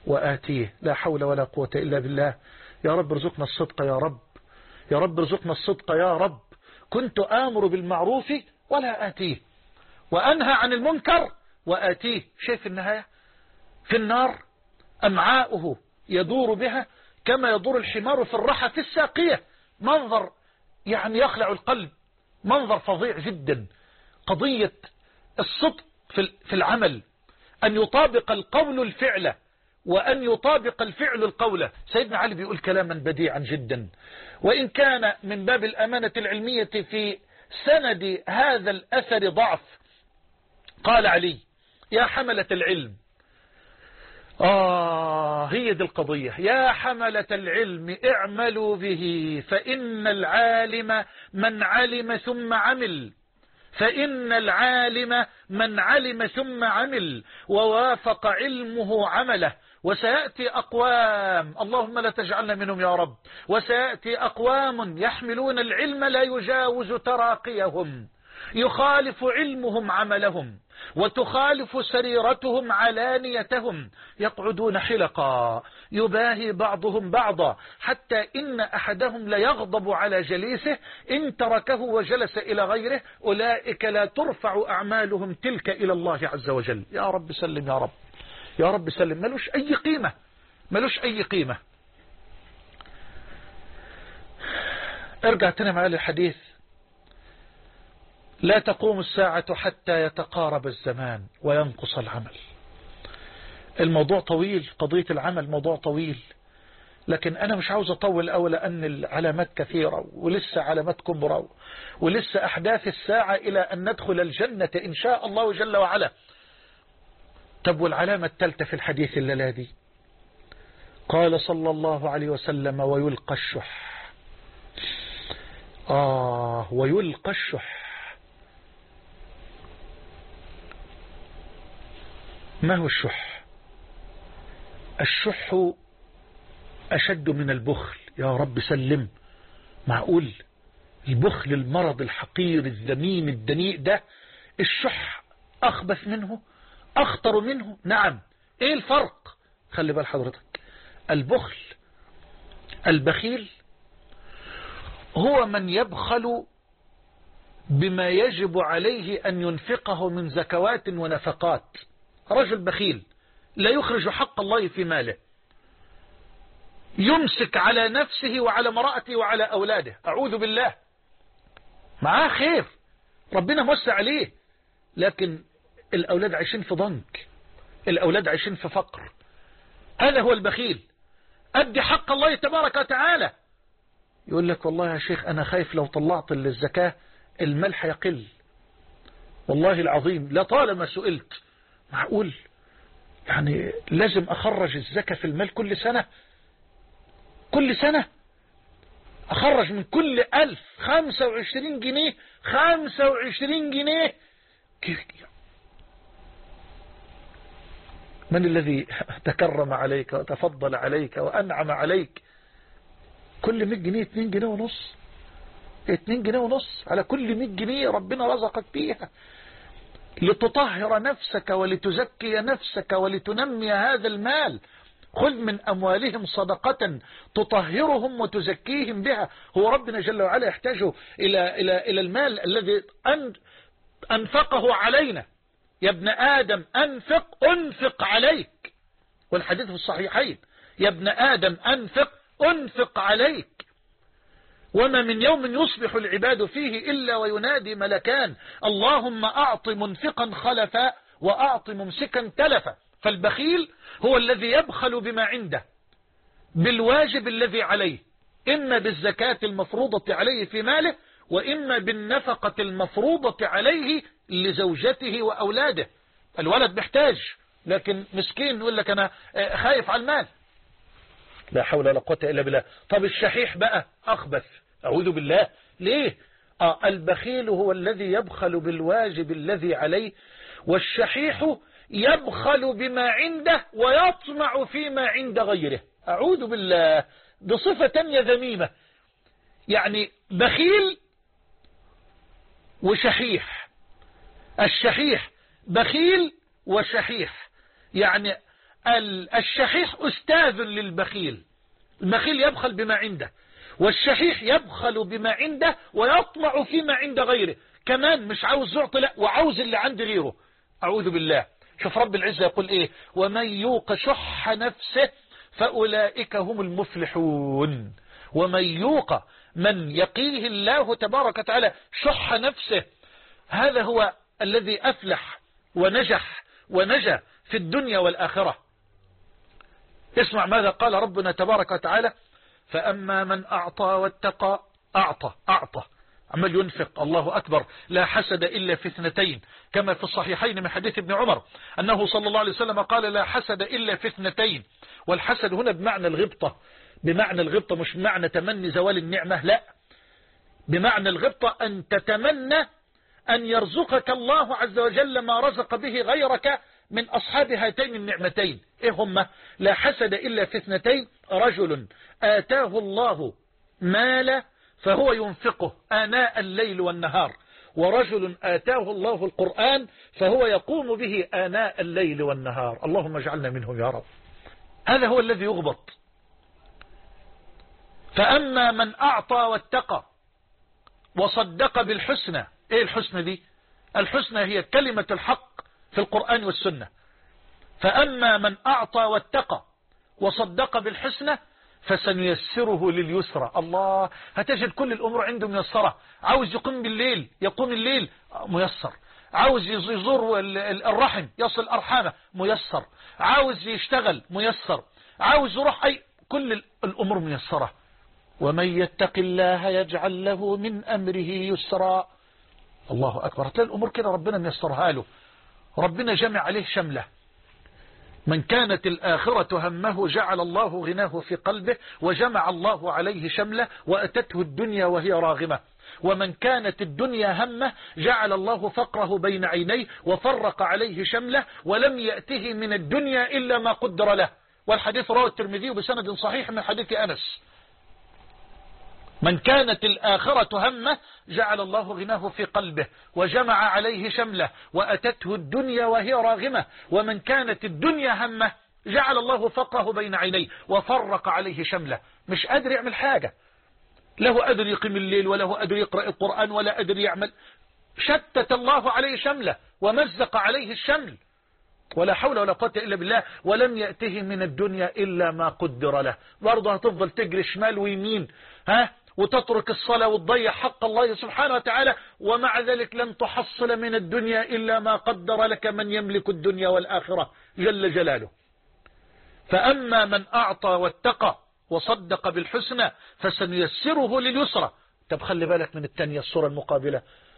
[SPEAKER 2] وآتيه. لا حول ولا قوة إلا بالله. يا رب ارزقنا الصدق يا رب، يا رب ارزقنا الصدق يا رب. كنت آمر بالمعروف ولا آتيه، وأنهى عن المنكر وآتيه. شايف النهاية؟ في النار أمعاؤه يدور بها كما يدور الحمار في الرحى في الساقية. منظر يعني يخلع القلب، منظر فظيع جدا. قضية الصدق في العمل، أن يطابق القول الفعل وأن يطابق الفعل القول. سيدنا علي بيقول كلاما بديعا جدا، وإن كان من باب الأمانة العلمية في سند هذا الأثر ضعف. قال علي: يا حملة العلم، آه هي دي القضية، يا حملة العلم اعملوا به، فإن العالم من علم ثم عمل، فإن العالم من علم ثم عمل ووافق علمه عمله. وسيأتي أقوام، اللهم لا تجعلنا منهم يا رب، وسيأتي أقوام يحملون العلم لا يجاوز تراقيهم، يخالف علمهم عملهم، وتخالف سريرتهم علانيتهم، يقعدون حلقا يباهي بعضهم بعضا، حتى إن أحدهم ليغضب على جليسه إن تركه وجلس إلى غيره. أولئك لا ترفع أعمالهم تلك إلى الله عز وجل. يا رب سلم يا رب، يا رب سلم. ملوش أي قيمة، ملوش أي قيمة. ارجع تاني معايا للحديث: لا تقوم الساعة حتى يتقارب الزمان وينقص العمل. الموضوع طويل، قضية العمل موضوع طويل، لكن أنا مش عاوز أطول أوي، لأن العلامات كثيرة ولسه علامات كبرى ولسه أحداث الساعة إلى أن ندخل الجنة إن شاء الله جل وعلا. طب والعلامة الثالثة في الحديث الليلة دي، قال صلى الله عليه وسلم: ويلقى الشح. آه ويلقى الشح. ما هو الشح؟ الشح أشد من البخل. يا رب سلم. معقول البخل المرض الحقير الذميم الدنيء ده، الشح أخبث منه، أخطر منه؟ نعم. إيه الفرق؟ خلي بال حضرتك، البخل البخيل هو من يبخل بما يجب عليه أن ينفقه من زكوات ونفقات. رجل بخيل لا يخرج حق الله في ماله، يمسك على نفسه وعلى امرأته وعلى أولاده، أعوذ بالله، معاه خير، ربنا موسع عليه، لكن الأولاد عايشين في ضنك، الأولاد عايشين في فقر. هذا هو البخيل. أدي حق الله تبارك وتعالى. يقول لك: والله يا شيخ أنا خايف لو طلعت الزكاة المال هيقل. والله العظيم لطالما سئلت: معقول يعني لازم أخرج الزكاة في المال كل سنة؟ كل سنة أخرج من كل ألف خمسة وعشرين جنيه، خمسة وعشرين جنيه. من الذي تكرم عليك وتفضل عليك وأنعم عليك؟ كل مئة جنيه اتنين جنيه ونص، اتنين جنيه ونص على كل مئة جنيه ربنا رزقك فيها، لتطهر نفسك ولتزكي نفسك ولتنمي هذا المال. خذ من أموالهم صدقة تطهرهم وتزكيهم بها. هو ربنا جل وعلا يحتاج إلى, إلى, إلى المال الذي أنفقه علينا. يا ابن آدم أنفق أنفق عليك، والحديث في الصحيحين: يا ابن آدم أنفق أنفق عليك. وما من يوم يصبح العباد فيه إلا وينادي ملكان: اللهم أعط منفقا خلفا وأعط ممسكا تلفا. فالبخيل هو الذي يبخل بما عنده، بالواجب الذي عليه، إما بالزكاة المفروضة عليه في ماله، وإما بالنفقة المفروضة عليه لزوجته وأولاده. الولد محتاج، لكن مسكين يقول لك أنا خايف على المال. لا حول ولا قوة إلا بالله. طب الشحيح بقى أخبث، أعوذ بالله. ليه؟ آه البخيل هو الذي يبخل بالواجب الذي عليه، والشحيح يبخل بما عنده ويطمع فيما عند غيره. أعوذ بالله، بصفة تانية ذميمة. يعني بخيل وشحيح. الشحيح بخيل وشحيح، يعني الشحيح أستاذ للبخيل. البخيل يبخل بما عنده، والشحيح يبخل بما عنده ويطمع فيما عند غيره، كمان مش عاوز يعطي، لا وعاوز اللي عند غيره. أعوذ بالله. شوف رب العزة يقول إيه: ومن يوق شح نفسه فأولئك هم المفلحون. ومن يوق، من يقيه الله تبارك وتعالى شح نفسه، هذا هو الذي أفلح ونجح ونجا في الدنيا والآخرة. اسمع ماذا قال ربنا تبارك وتعالى: فأما من أعطى واتقى. أعطى أعطى عمال ينفق، الله أكبر. لا حسد إلا في اثنتين، كما في الصحيحين من حديث ابن عمر أنه صلى الله عليه وسلم قال: لا حسد إلا في اثنتين. والحسد هنا بمعنى الغبطة، بمعنى الغبطة مش بمعنى تمني زوال النعمة، لا، بمعنى الغبطة أن تتمنى أن يرزقك الله عز وجل ما رزق به غيرك من أصحاب هاتين النعمتين. إيه هما؟ لا حسد إلا في اثنتين: رجل آتاه الله مال فهو ينفقه آناء الليل والنهار، ورجل آتاه الله القرآن فهو يقوم به آناء الليل والنهار. اللهم اجعلنا منهم يا رب. هذا هو الذي يغبط. فأما من أعطى واتقى وصدق بالحسنى. إيه الحسنى دي؟ الحسنى هي كلمة الحق في القرآن والسنة. فأما من أعطى واتقى وصدق بالحسنى فسنيسره لليسرى. الله، هتجد كل الأمور عنده ميسرة. عاوز يقوم بالليل يقوم الليل ميسر، عاوز يزور الرحم يصل أرحامه ميسر، عاوز يشتغل ميسر، عاوز يروح أي، كل الأمور ميسرة. ومن يتق الله يجعل له من أمره يسرا. الله أكبر. هتلاقي الأمور كده ربنا ميسرها له، ربنا جمع عليه شمله. من كانت الآخرة همه جعل الله غناه في قلبه وجمع الله عليه شمله وأتته الدنيا وهي راغمة. ومن كانت الدنيا همه جعل الله فقره بين عينيه وفرق عليه شمله ولم يأته من الدنيا إلا ما قدر له. والحديث رواه الترمذي بسند صحيح من حديث أنس. من كانت الآخرة همه جعل الله غناه في قلبه وجمع عليه شمله وأتته الدنيا وهي راغمة. ومن كانت الدنيا همه جعل الله فقره بين عينيه وفرق عليه شمله. مش قادر يعمل حاجة، له قادر يقيم الليل وله قادر يقرأ القرآن ولا قادر يعمل. شتت الله عليه شمله ومزق عليه الشمل، ولا حول ولا قوة إلا بالله. ولم يأته من الدنيا إلا ما قدر له. برضه هتفضل تجري شمال ويمين، ها، وتترك الصلاة وتضيع حق الله سبحانه وتعالى، ومع ذلك لن تحصل من الدنيا إلا ما قدر لك من يملك الدنيا والآخرة جل جلاله. فأما من أعطى واتقى وصدق بالحسنى فسنيسره لليسرى. طب خلي بالك من التانية، الصورة المقابلة: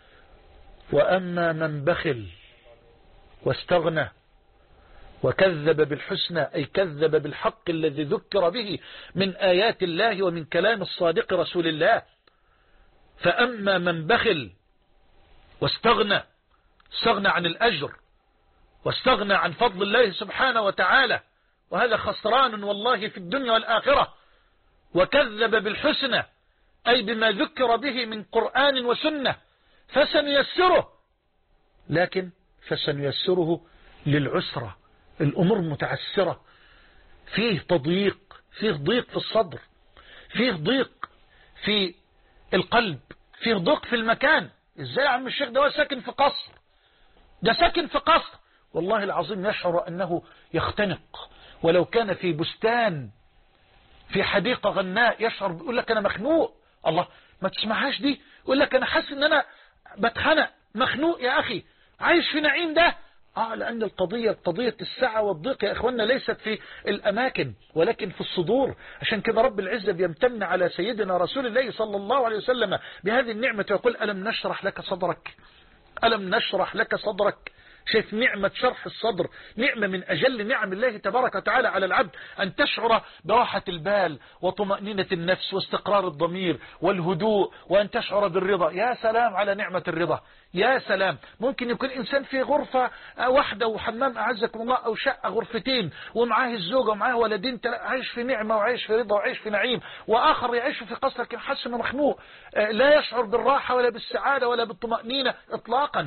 [SPEAKER 2] وأما من بخل واستغنى وكذب بالحسنى، أي كذب بالحق الذي ذكر به من آيات الله ومن كلام الصادق رسول الله. فأما من بخل واستغنى، استغنى عن الأجر واستغنى عن فضل الله سبحانه وتعالى، وهذا خسران والله في الدنيا والآخرة. وكذب بالحسنى أي بما ذكر به من قرآن وسنة فسنيسره، لكن فسنيسره للعسرة. الأمور متعسرة، فيه تضييق، فيه ضيق في الصدر، فيه ضيق في القلب، فيه ضيق في المكان. ازاي يا عم الشيخ ده ساكن في قصر، ده ساكن في قصر، والله العظيم يشعر أنه يختنق. ولو كان في بستان في حديقة غناء يشعر، بيقول لك أنا مخنوق. الله، ما تسمعهاش دي، يقول لك أنا حاسس أن أنا بتخنق، مخنوق يا أخي، عايش في نعيم ده. آه لأن القضية قضية السعة والضيق يا إخواننا ليست في الأماكن ولكن في الصدور. عشان كده رب العزة بيمتن على سيدنا رسول الله صلى الله عليه وسلم بهذه النعمة ويقول: ألم نشرح لك صدرك، ألم نشرح لك صدرك. شايف نعمة شرح الصدر، نعمة من أجل نعم الله تبارك وتعالى على العبد، أن تشعر براحة البال وطمأنينة النفس واستقرار الضمير والهدوء، وأن تشعر بالرضا. يا سلام على نعمة الرضا، يا سلام. ممكن يكون إنسان في غرفة واحدة وحمام أعزكم الله، أو شقة غرفتين ومعاه الزوجة ومعاه ولدين، عايش في نعمة وعايش في رضا وعايش في نعيم، وآخر يعيش في قصر لكن حاسس انه مخنوق، لا يشعر بالراحة ولا بالسعادة ولا بالطمأنينة إطلاقا.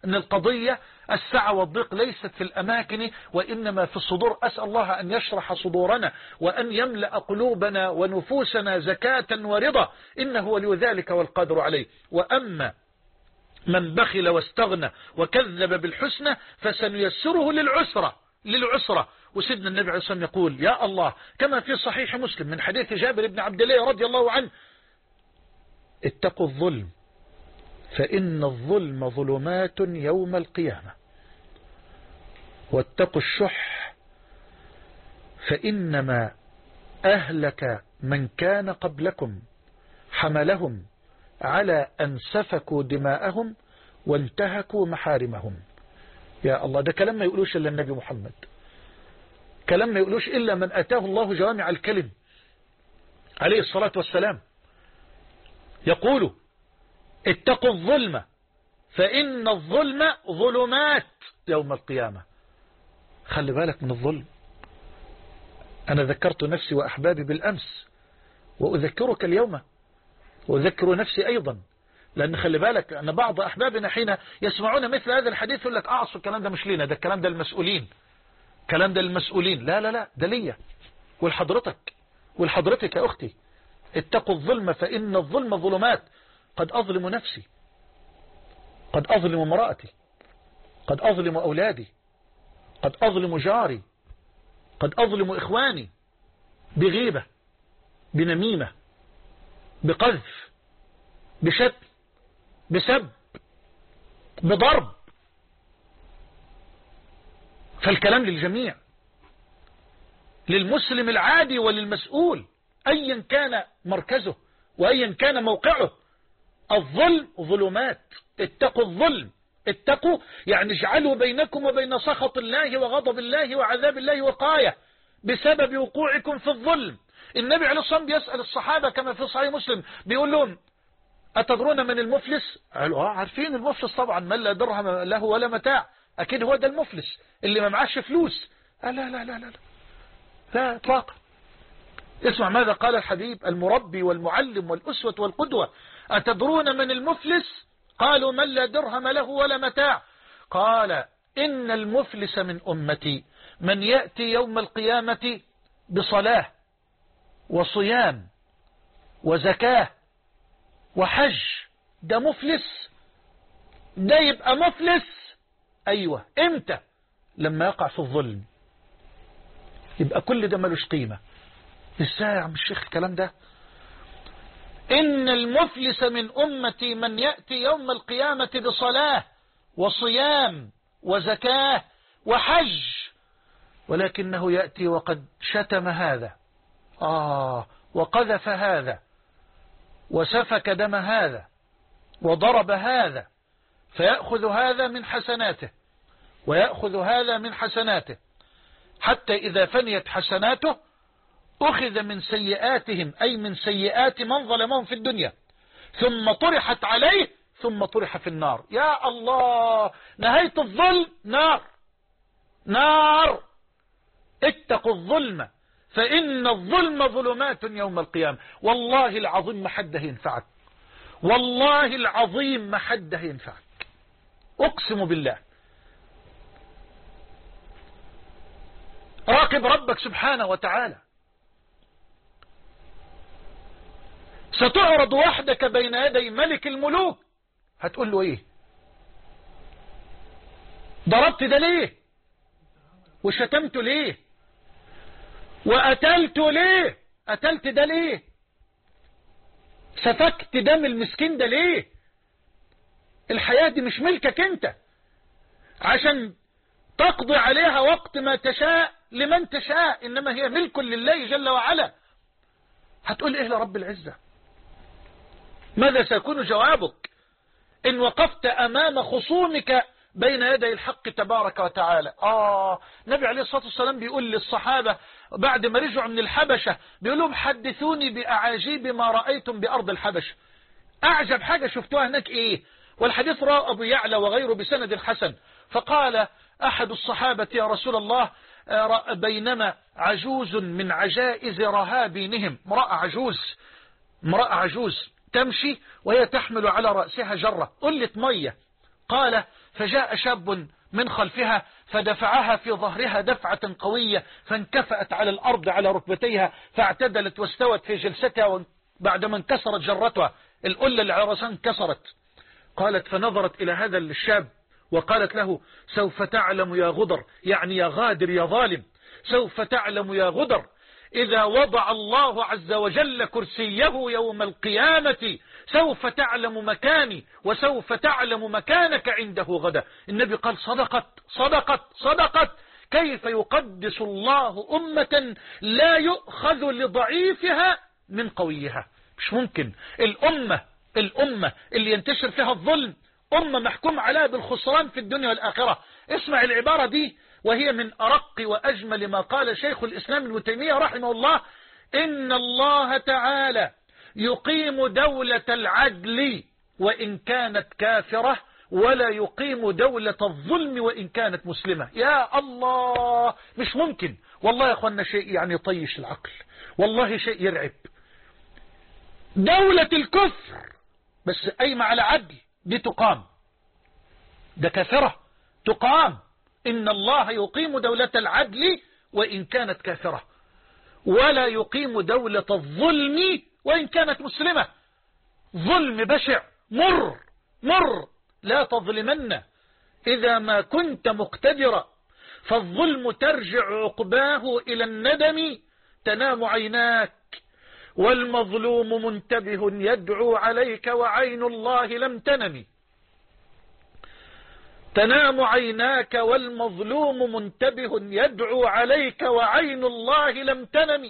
[SPEAKER 2] أن القضية السعة والضيق ليست في الأماكن وإنما في الصدور. أسأل الله أن يشرح صدورنا وأن يملأ قلوبنا ونفوسنا زكاة ورضا، إنه ولي ذلك والقادر عليه. وأما من بخل واستغنى وكذب بالحسنى فسنيسره للعسرة للعسرة وسيدنا النبي عليه الصلاة والسلام يقول يا الله كما في صحيح مسلم من حديث جابر بن عبد الله رضي الله عنه: اتقوا الظلم فإن الظلم ظلمات يوم القيامة، واتقوا الشح فإنما أهلك من كان قبلكم حملهم على أن سفكوا دماءهم وانتهكوا محارمهم. يا الله، ده كلام ما يقولوش إلا النبي محمد، كلام ما يقولوش إلا من أتاه الله جوامع الكلم عليه الصلاة والسلام. يقول اتقوا الظلم فإن الظلم ظلمات يوم القيامة. خلي بالك من الظلم. أنا ذكرت نفسي وأحبابي بالأمس وأذكرك اليوم وأذكر نفسي أيضا، لأن خلي بالك أن بعض أحبابنا حين يسمعون مثل هذا الحديث يقول لك أعصوا الكلام ده مش لينا، ده الكلام ده المسؤولين، كلام ده المسؤولين. لا لا لا، ده ليا ولحضرتك ولحضرتك يا أختي. اتقوا الظلم فإن الظلم ظلمات. قد أظلم نفسي، قد أظلم امرأتي، قد أظلم أولادي، قد أظلم جاري، قد أظلم إخواني بغيبة، بنميمة، بقذف، بشتم، بسب، بضرب. فالكلام للجميع، للمسلم العادي وللمسؤول أيا كان مركزه وأيا كان موقعه. الظلم ظلمات. اتقوا الظلم. اتقوا يعني اجعلوا بينكم وبين سخط الله وغضب الله وعذاب الله وقاية بسبب وقوعكم في الظلم. النبي عليه الصلاة والسلام بيسأل الصحابة كما في صحيح مسلم، بيقول لهم أتدرون من المفلس؟ قالوا اه عارفين المفلس طبعا، من لا درهم له ولا متاع، أكيد هو ده المفلس اللي ما معاش فلوس. قال لا لا لا لا لا اطلاقا. اسمع ماذا قال الحبيب المربي والمعلم والأسوة والقدوة: أتدرون من المفلس؟ قالوا من لا درهم له ولا متاع. قال إن المفلس من أمتي من يأتي يوم القيامة بصلاة وصيام وزكاة وحج. ده مفلس، ده يبقى مفلس. أيوة، امتى؟ لما يقع في الظلم، يبقى كل ده ملوش قيمة. ازاي يا عم الشيخ الكلام ده؟ إن المفلس من أمتي من يأتي يوم القيامة بصلاة وصيام وزكاة وحج، ولكنه يأتي وقد شتم هذا آه وقذف هذا وسفك دم هذا وضرب هذا، فيأخذ هذا من حسناته ويأخذ هذا من حسناته، حتى إذا فنيت حسناته أخذ من سيئاتهم، أي من سيئات من ظلمهم في الدنيا، ثم طرحت عليه ثم طرح في النار. يا الله، نهاية الظلم نار نار. اتقوا الظلم فإن الظلم ظلمات يوم القيامة. والله العظيم ما حد ينفعك، والله العظيم ما حد ينفعك، أقسم بالله. راقب ربك سبحانه وتعالى. ستعرض وحدك بين يدي ملك الملوك، هتقول له ايه؟ ضربت ده ليه؟ وشتمت ليه؟ وقتلت ليه؟ قتلت ده ليه؟ سفكت دم المسكين ده ليه؟ الحياة دي مش ملكك انت عشان تقضي عليها وقت ما تشاء لمن تشاء، انما هي ملك لله جل وعلا. هتقول ايه لرب العزة؟ ماذا سيكون جوابك إن وقفت أمام خصومك بين يدي الحق تبارك وتعالى؟ آه النبي عليه الصلاة والسلام بيقول للصحابة بعد ما رجعوا من الحبشة، بيقول لهم حدثوني بأعاجيب ما رأيتم بأرض الحبشة. أعجب حاجة شفتوها هناك إيه؟ والحديث رواه أبو يعلى وغيره بسند الحسن. فقال أحد الصحابة يا رسول الله بينما عجوز من عجائز رهابينهم، امرأة عجوز امرأة عجوز تمشي وهي تحمل على رأسها جرة قلة مية. قال فجاء شاب من خلفها فدفعها في ظهرها دفعة قوية فانكفأت على الأرض على ركبتيها فاعتدلت واستوت في جلستها بعدما انكسرت جرتها القلة اللي على رأسها انكسرت. قالت فنظرت إلى هذا الشاب وقالت له سوف تعلم يا غدر، يعني يا غادر يا ظالم، سوف تعلم يا غدر إذا وضع الله عز وجل كرسيه يوم القيامة سوف تعلم مكاني وسوف تعلم مكانك عنده غدا. النبي قال صدقت صدقت صدقت. كيف يقدس الله أمة لا يؤخذ لضعيفها من قويها؟ مش ممكن. الأمة الأمة اللي ينتشر فيها الظلم أمة محكوم عليها بالخسران في الدنيا والآخرة. اسمع العبارة دي وهي من أرق وأجمل ما قال شيخ الإسلام ابن تيمية رحمه الله: إن الله تعالى يقيم دولة العدل وإن كانت كافرة ولا يقيم دولة الظلم وإن كانت مسلمة. يا الله، مش ممكن والله يا أخوانا، شيء يعني يطيش العقل، والله شيء يرعب. دولة الكفر بس قايمة على عدل دي تقام، ده كافرة تقام. إن الله يقيم دولة العدل وإن كانت كافرة ولا يقيم دولة الظلم وإن كانت مسلمة. ظلم بشع مر مر، لا تظلمن إذا ما كنت مقتدرا، فالظلم ترجع عقباه إلى الندم. تنام عيناك والمظلوم منتبه يدعو عليك وعين الله لم تنم. تنام عيناك والمظلوم منتبه يدعو عليك وعين الله لم تنم.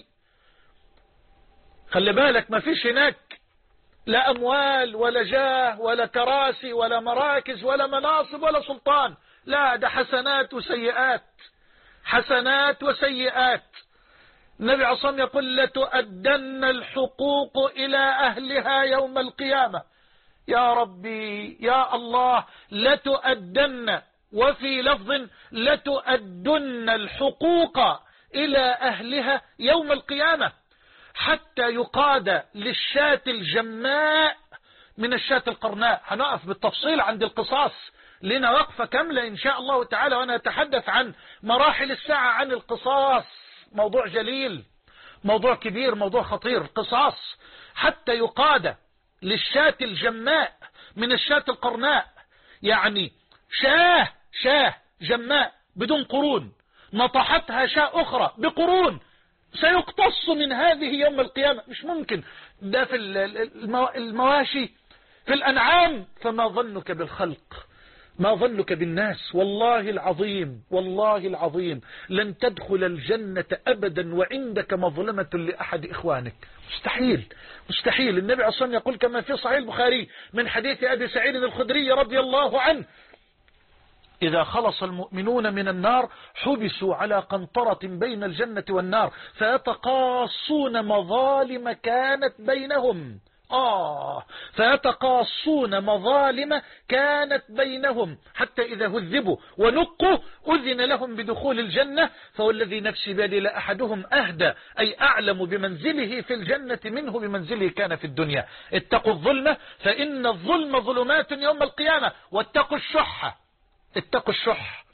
[SPEAKER 2] خلي بالك، ما فيش هناك لا أموال ولا جاه ولا كراسي ولا مراكز ولا مناصب ولا سلطان، لا، ده حسنات وسيئات، حسنات وسيئات. النبي عليه الصلاة والسلام يقول لتؤدن الحقوق إلى أهلها يوم القيامة. يا ربي يا الله، لتؤدن، وفي لفظ لتؤدن الحقوق إلى أهلها يوم القيامة، حتى يقاد للشاة الجماء من الشاة القرناء. هنقف بالتفصيل عند القصاص، لنا وقفة كاملة إن شاء الله تعالى، وأنا أتحدث عن مراحل الساعة عن القصاص. موضوع جليل، موضوع كبير، موضوع خطير. قصاص حتى يقاد للشاة الجماء من الشاة القرناء، يعني شاه شاه جماء بدون قرون نطحتها شاة أخرى بقرون، سيقتص من هذه يوم القيامة. مش ممكن. ده في المواشي، في الأنعام، فما ظنك بالخلق، ما ظنك بالناس؟ والله العظيم والله العظيم لن تدخل الجنة أبدا وعندك مظلمة لأحد إخوانك. مستحيل مستحيل. النبي عليه الصلاة والسلام يقول كما في صحيح البخاري من حديث أبي سعيد الخدري رضي الله عنه: إذا خلص المؤمنون من النار حبسوا على قنطرة بين الجنة والنار فيتقاصون مظالم كانت بينهم. آه فيتقاصون مظالم كانت بينهم حتى إذا هذبوا ونقوا أذن لهم بدخول الجنة. فوالذي نفسي بيدي لأحدهم أهدى، أي أعلم بمنزله في الجنة منه بمنزله كان في الدنيا. اتقوا الظلم فإن الظلم ظلمات يوم القيامة، واتقوا الشح، اتقوا الشح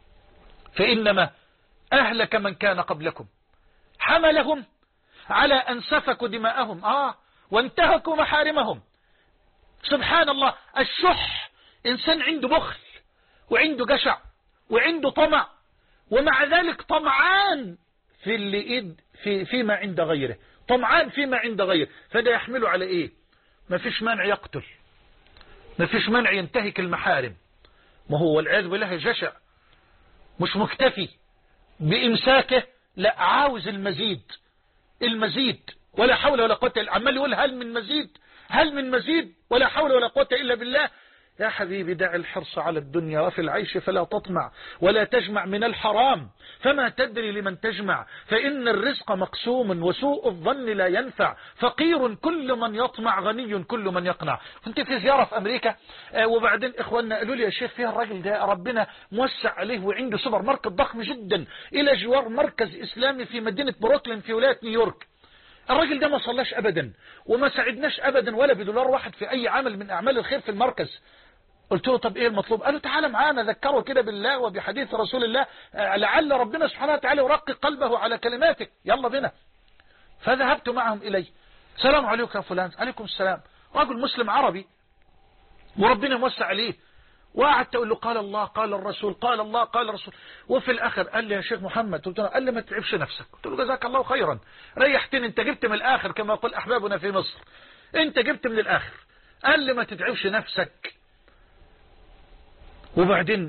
[SPEAKER 2] فإنما أهلك من كان قبلكم، حملهم على أن سفكوا دماءهم آه وانتهكوا محارمهم. سبحان الله، الشح إنسان عنده بخل وعنده جشع وعنده طمع، ومع ذلك طمعان في اللي إيد في فيما عند غيره، طمعان فيما عند غيره. فده يحمله على إيه؟ ما فيش مانع يقتل، ما فيش مانع ينتهك المحارم. ما هو والعياذ بالله جشع، مش مكتفي بإمساكه، لا، عاوز المزيد المزيد ولا حول ولا قوة إلا، عمال يقول هل من مزيد هل من مزيد ولا حول ولا قوة إلا بالله. يا حبيبي دع الحرص على الدنيا وفي العيش فلا تطمع ولا تجمع من الحرام فما تدري لمن تجمع، فإن الرزق مقسوم وسوء الظن لا ينفع، فقير كل من يطمع غني كل من يقنع. كنت في زيارة في أمريكا آه وبعدين إخواننا قالوا لي يا شيخ فيها الراجل ده ربنا موسع عليه وعنده سوبر ماركت ضخم جدا إلى جوار مركز إسلامي في مدينة بروكلين في ولاية نيويورك. الراجل ده ما صلاش أبدا وما ساعدناش أبدا ولا بدولار واحد في أي عمل من أعمال الخير في المركز. قلت له طب ايه المطلوب؟ قال له تعالى معانا ذكره كده بالله وبحديث رسول الله لعل ربنا سبحانه وتعالى يرقق قلبه على كلماتك، يلا بنا. فذهبت معهم إليه. السلام عليكم يا فلان. عليكم السلام. رجل مسلم عربي وربنا موسع عليه، وقعدت اقول له قال الله قال الرسول قال الله قال الرسول. وفي الاخر قال لي يا شيخ محمد، قلت له قال لي ما تتعبش نفسك. قلت له جزاك الله خيرا، ريحتني، انت جبت من الاخر كما يقول احبابنا في مصر، انت جبت من الاخر. قال لي ما تتعبش نفسك. وبعدين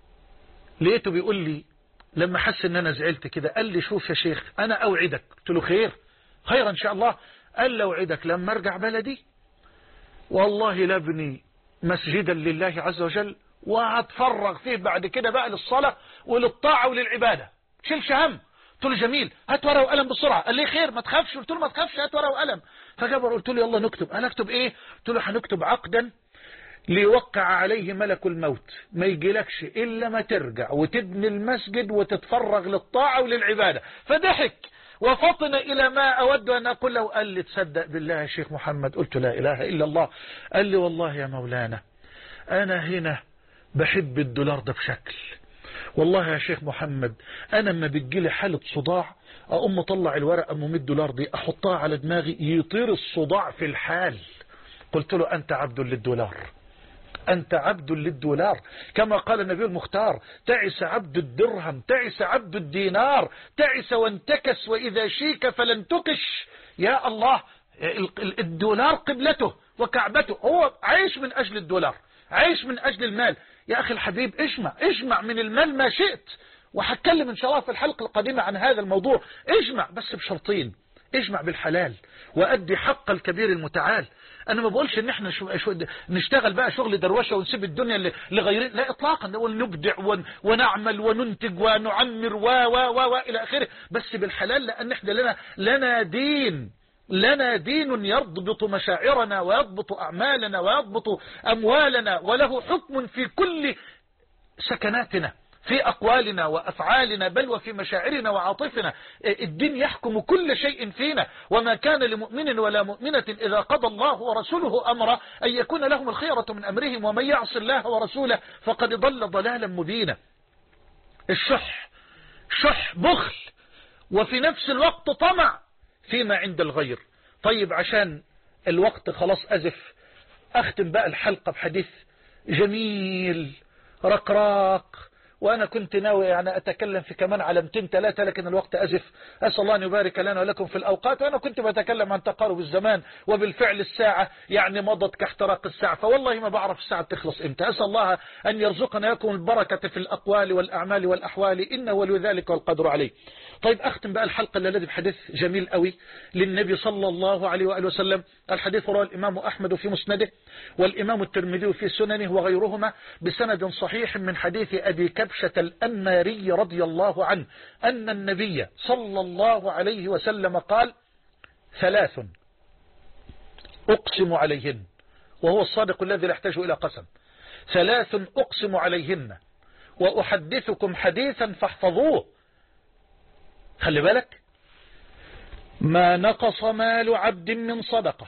[SPEAKER 2] لقيته بيقول لي لما حس ان انا زعلت كده، قال لي شوف يا شيخ انا اوعدك. قلت له خير خير ان شاء الله. قال لي اوعدك لما ارجع بلدي والله لابني مسجدا لله عز وجل وهتفرغ فيه بعد كده بقى للصلاة وللطاعة وللعبادة، شيلش هم. قلت له جميل، هات ورقة وقلم بسرعة. قال لي خير ما تخافش. قلت له ما تخافش، هات ورقة وقلم. فجبر قلت له يلا نكتب. قال اكتب ايه؟ قلت له هنكتب عقدا ليوقع عليه ملك الموت، ما يجيلكش إلا ما ترجع وتبني المسجد وتتفرغ للطاعة وللعبادة. فضحك وفطن إلى ما أود أن أقول له. قال لي تصدق بالله يا شيخ محمد؟ قلت لا إله إلا الله. قال لي والله يا مولانا أنا هنا بحب الدولار ده بشكل، والله يا شيخ محمد أنا لما بتجيلي حالة صداع أقوم مطلع الورقة أم مية دولار دي أحطها على دماغي يطير الصداع في الحال. قلت له أنت عبد للدولار، أنت عبد للدولار، كما قال النبي المختار تعس عبد الدرهم تعس عبد الدينار تعس وانتكس وإذا شيك فلن تكش. يا الله، الدولار قبلته وكعبته، هو عايش من أجل الدولار، عايش من أجل المال. يا أخي الحبيب اجمع اجمع من المال ما شئت، وهتكلم إن شاء الله في الحلقة القادمة عن هذا الموضوع. اجمع بس بشرطين، اجمع بالحلال وأدي حق الكبير المتعال. انا ما بقولش ان احنا شو شو نشتغل بقى شغل دروشه ونسيب الدنيا لغيرنا، لا اطلاقا، نقول نبدع ونعمل وننتج ونعمر و و و الى اخره، بس بالحلال، لان احنا لنا لنا دين لنا دين يضبط مشاعرنا ويضبط اعمالنا ويضبط اموالنا، وله حكم في كل سكناتنا، في أقوالنا وأفعالنا، بل وفي مشاعرنا وعاطفنا. الدين يحكم كل شيء فينا. وما كان لمؤمن ولا مؤمنة إذا قضى الله ورسوله أمرا أن يكون لهم الخيرة من أمرهم ومن يعص الله ورسوله فقد ضل ضلالا مبينا. الشح شح بخل، وفي نفس الوقت طمع فيما عند الغير. طيب عشان الوقت خلاص أزف، أختم بقى الحلقة بحديث جميل رقراق، وأنا كنت ناوي يعني أتكلم في كمان علامتين ثلاثة، لكن الوقت أزف. أسأل الله أن يبارك لنا ولكم في الأوقات. وأنا كنت بتكلم عن تقارب الزمان، وبالفعل الساعة يعني مضت كاحتراق الساعة، فوالله ما بعرف الساعة تخلص إمتى. أسأل الله أن يرزقنا لكم البركة في الأقوال والأعمال والأحوال، إنه ولي ذلك والقدر عليه. طيب أختم بقى الحلقة التي بحديث جميل قوي للنبي صلى الله عليه وآله وسلم. الحديث رواه الإمام أحمد في مسنده والإمام الترمذي في سننه وغيرهما بسند صحيح من حديث أبي كبشة الأنماري رضي الله عنه أن النبي صلى الله عليه وسلم قال: ثلاث أقسم عليهن، وهو الصادق الذي لا يحتاج إلى قسم، ثلاث أقسم عليهن وأحدثكم حديثا فاحفظوه. خلي بالك، ما نقص مال عبد من صدقة،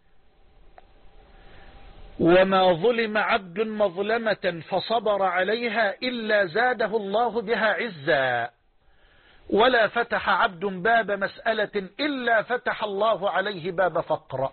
[SPEAKER 2] وما ظلم عبد مظلمة فصبر عليها إلا زاده الله بها عزا، ولا فتح عبد باب مسألة إلا فتح الله عليه باب فقر.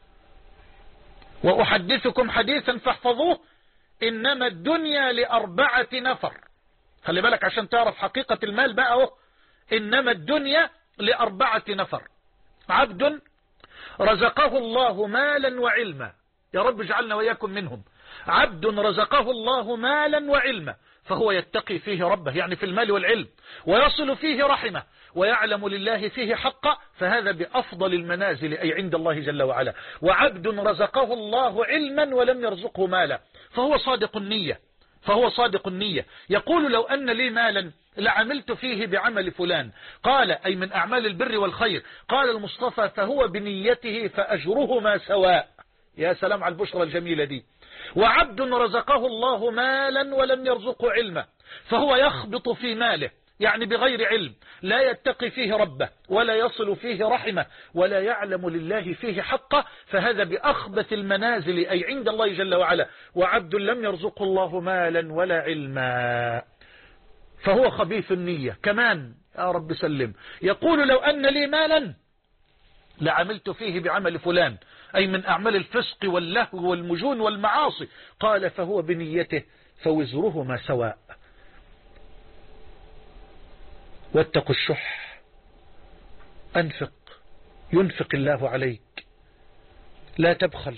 [SPEAKER 2] وأحدثكم حديثا فاحفظوه، إنما الدنيا لأربعة نفر. خلي بالك عشان تعرف حقيقة المال بقى اهو. إنما الدنيا لأربعة نفر: عبد رزقه الله مالا وعلما، يا رب اجعلنا وإياكم منهم. عبد رزقه الله مالا وعلما فهو يتقي فيه ربه، يعني في المال والعلم، ويصل فيه رحمه، ويعلم لله فيه حقا، فهذا بأفضل المنازل أي عند الله جل وعلا. وعبد رزقه الله علما ولم يرزقه مالا فهو صادق النية فهو صادق النية يقول: لو أن لي مالا لعملت فيه بعمل فلان، قال أي من أعمال البر والخير. قال المصطفى: فهو بنيته فأجرهما سواء. يا سلام على البشرى الجميلة دي. وعبد رزقه الله مالا ولم يرزقه علما فهو يخبط في ماله يعني بغير علم، لا يتقي فيه ربه ولا يصل فيه رحمه ولا يعلم لله فيه حقه، فهذا بأخبث المنازل أي عند الله جل وعلا، وعبد لم يرزقه الله مالا ولا علما، فهو خبيث النية كمان. يا رب سلم. يقول لو أن لي مالا لعملت فيه بعمل فلان، أي من أعمال الفسق واللهو والمجون والمعاصي. قال فهو بنيته فوزرهما سواء. واتقوا الشح، أنفق ينفق الله عليك، لا تبخل،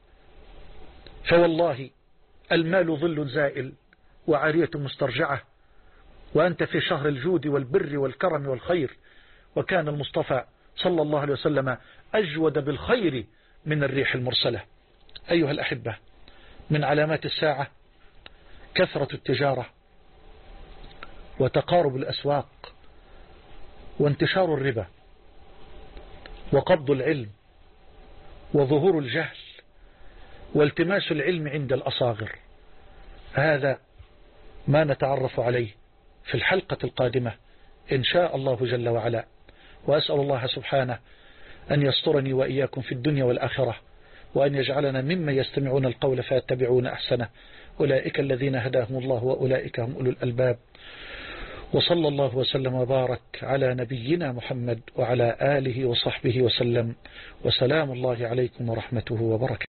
[SPEAKER 2] فوالله المال ظل زائل وعارية مسترجعة، وأنت في شهر الجود والبر والكرم والخير. وكان المصطفى صلى الله عليه وسلم أجود بالخير من الريح المرسلة. أيها الأحبة، من علامات الساعة كثرة التجارة وتقارب الأسواق وانتشار الربا وقبض العلم وظهور الجهل والتماس العلم عند الأصاغر. هذا ما نتعرف عليه في الحلقة القادمة إن شاء الله جل وعلا. وأسأل الله سبحانه أن يسترني وإياكم في الدنيا والآخرة، وأن يجعلنا ممن يستمعون القول فيتبعون أحسنه. أولئك الذين هداهم الله وأولئك هم أولو الألباب. وصلى الله وسلم وبارك على نبينا محمد وعلى آله وصحبه وسلم، وسلام الله عليكم ورحمته وبركاته.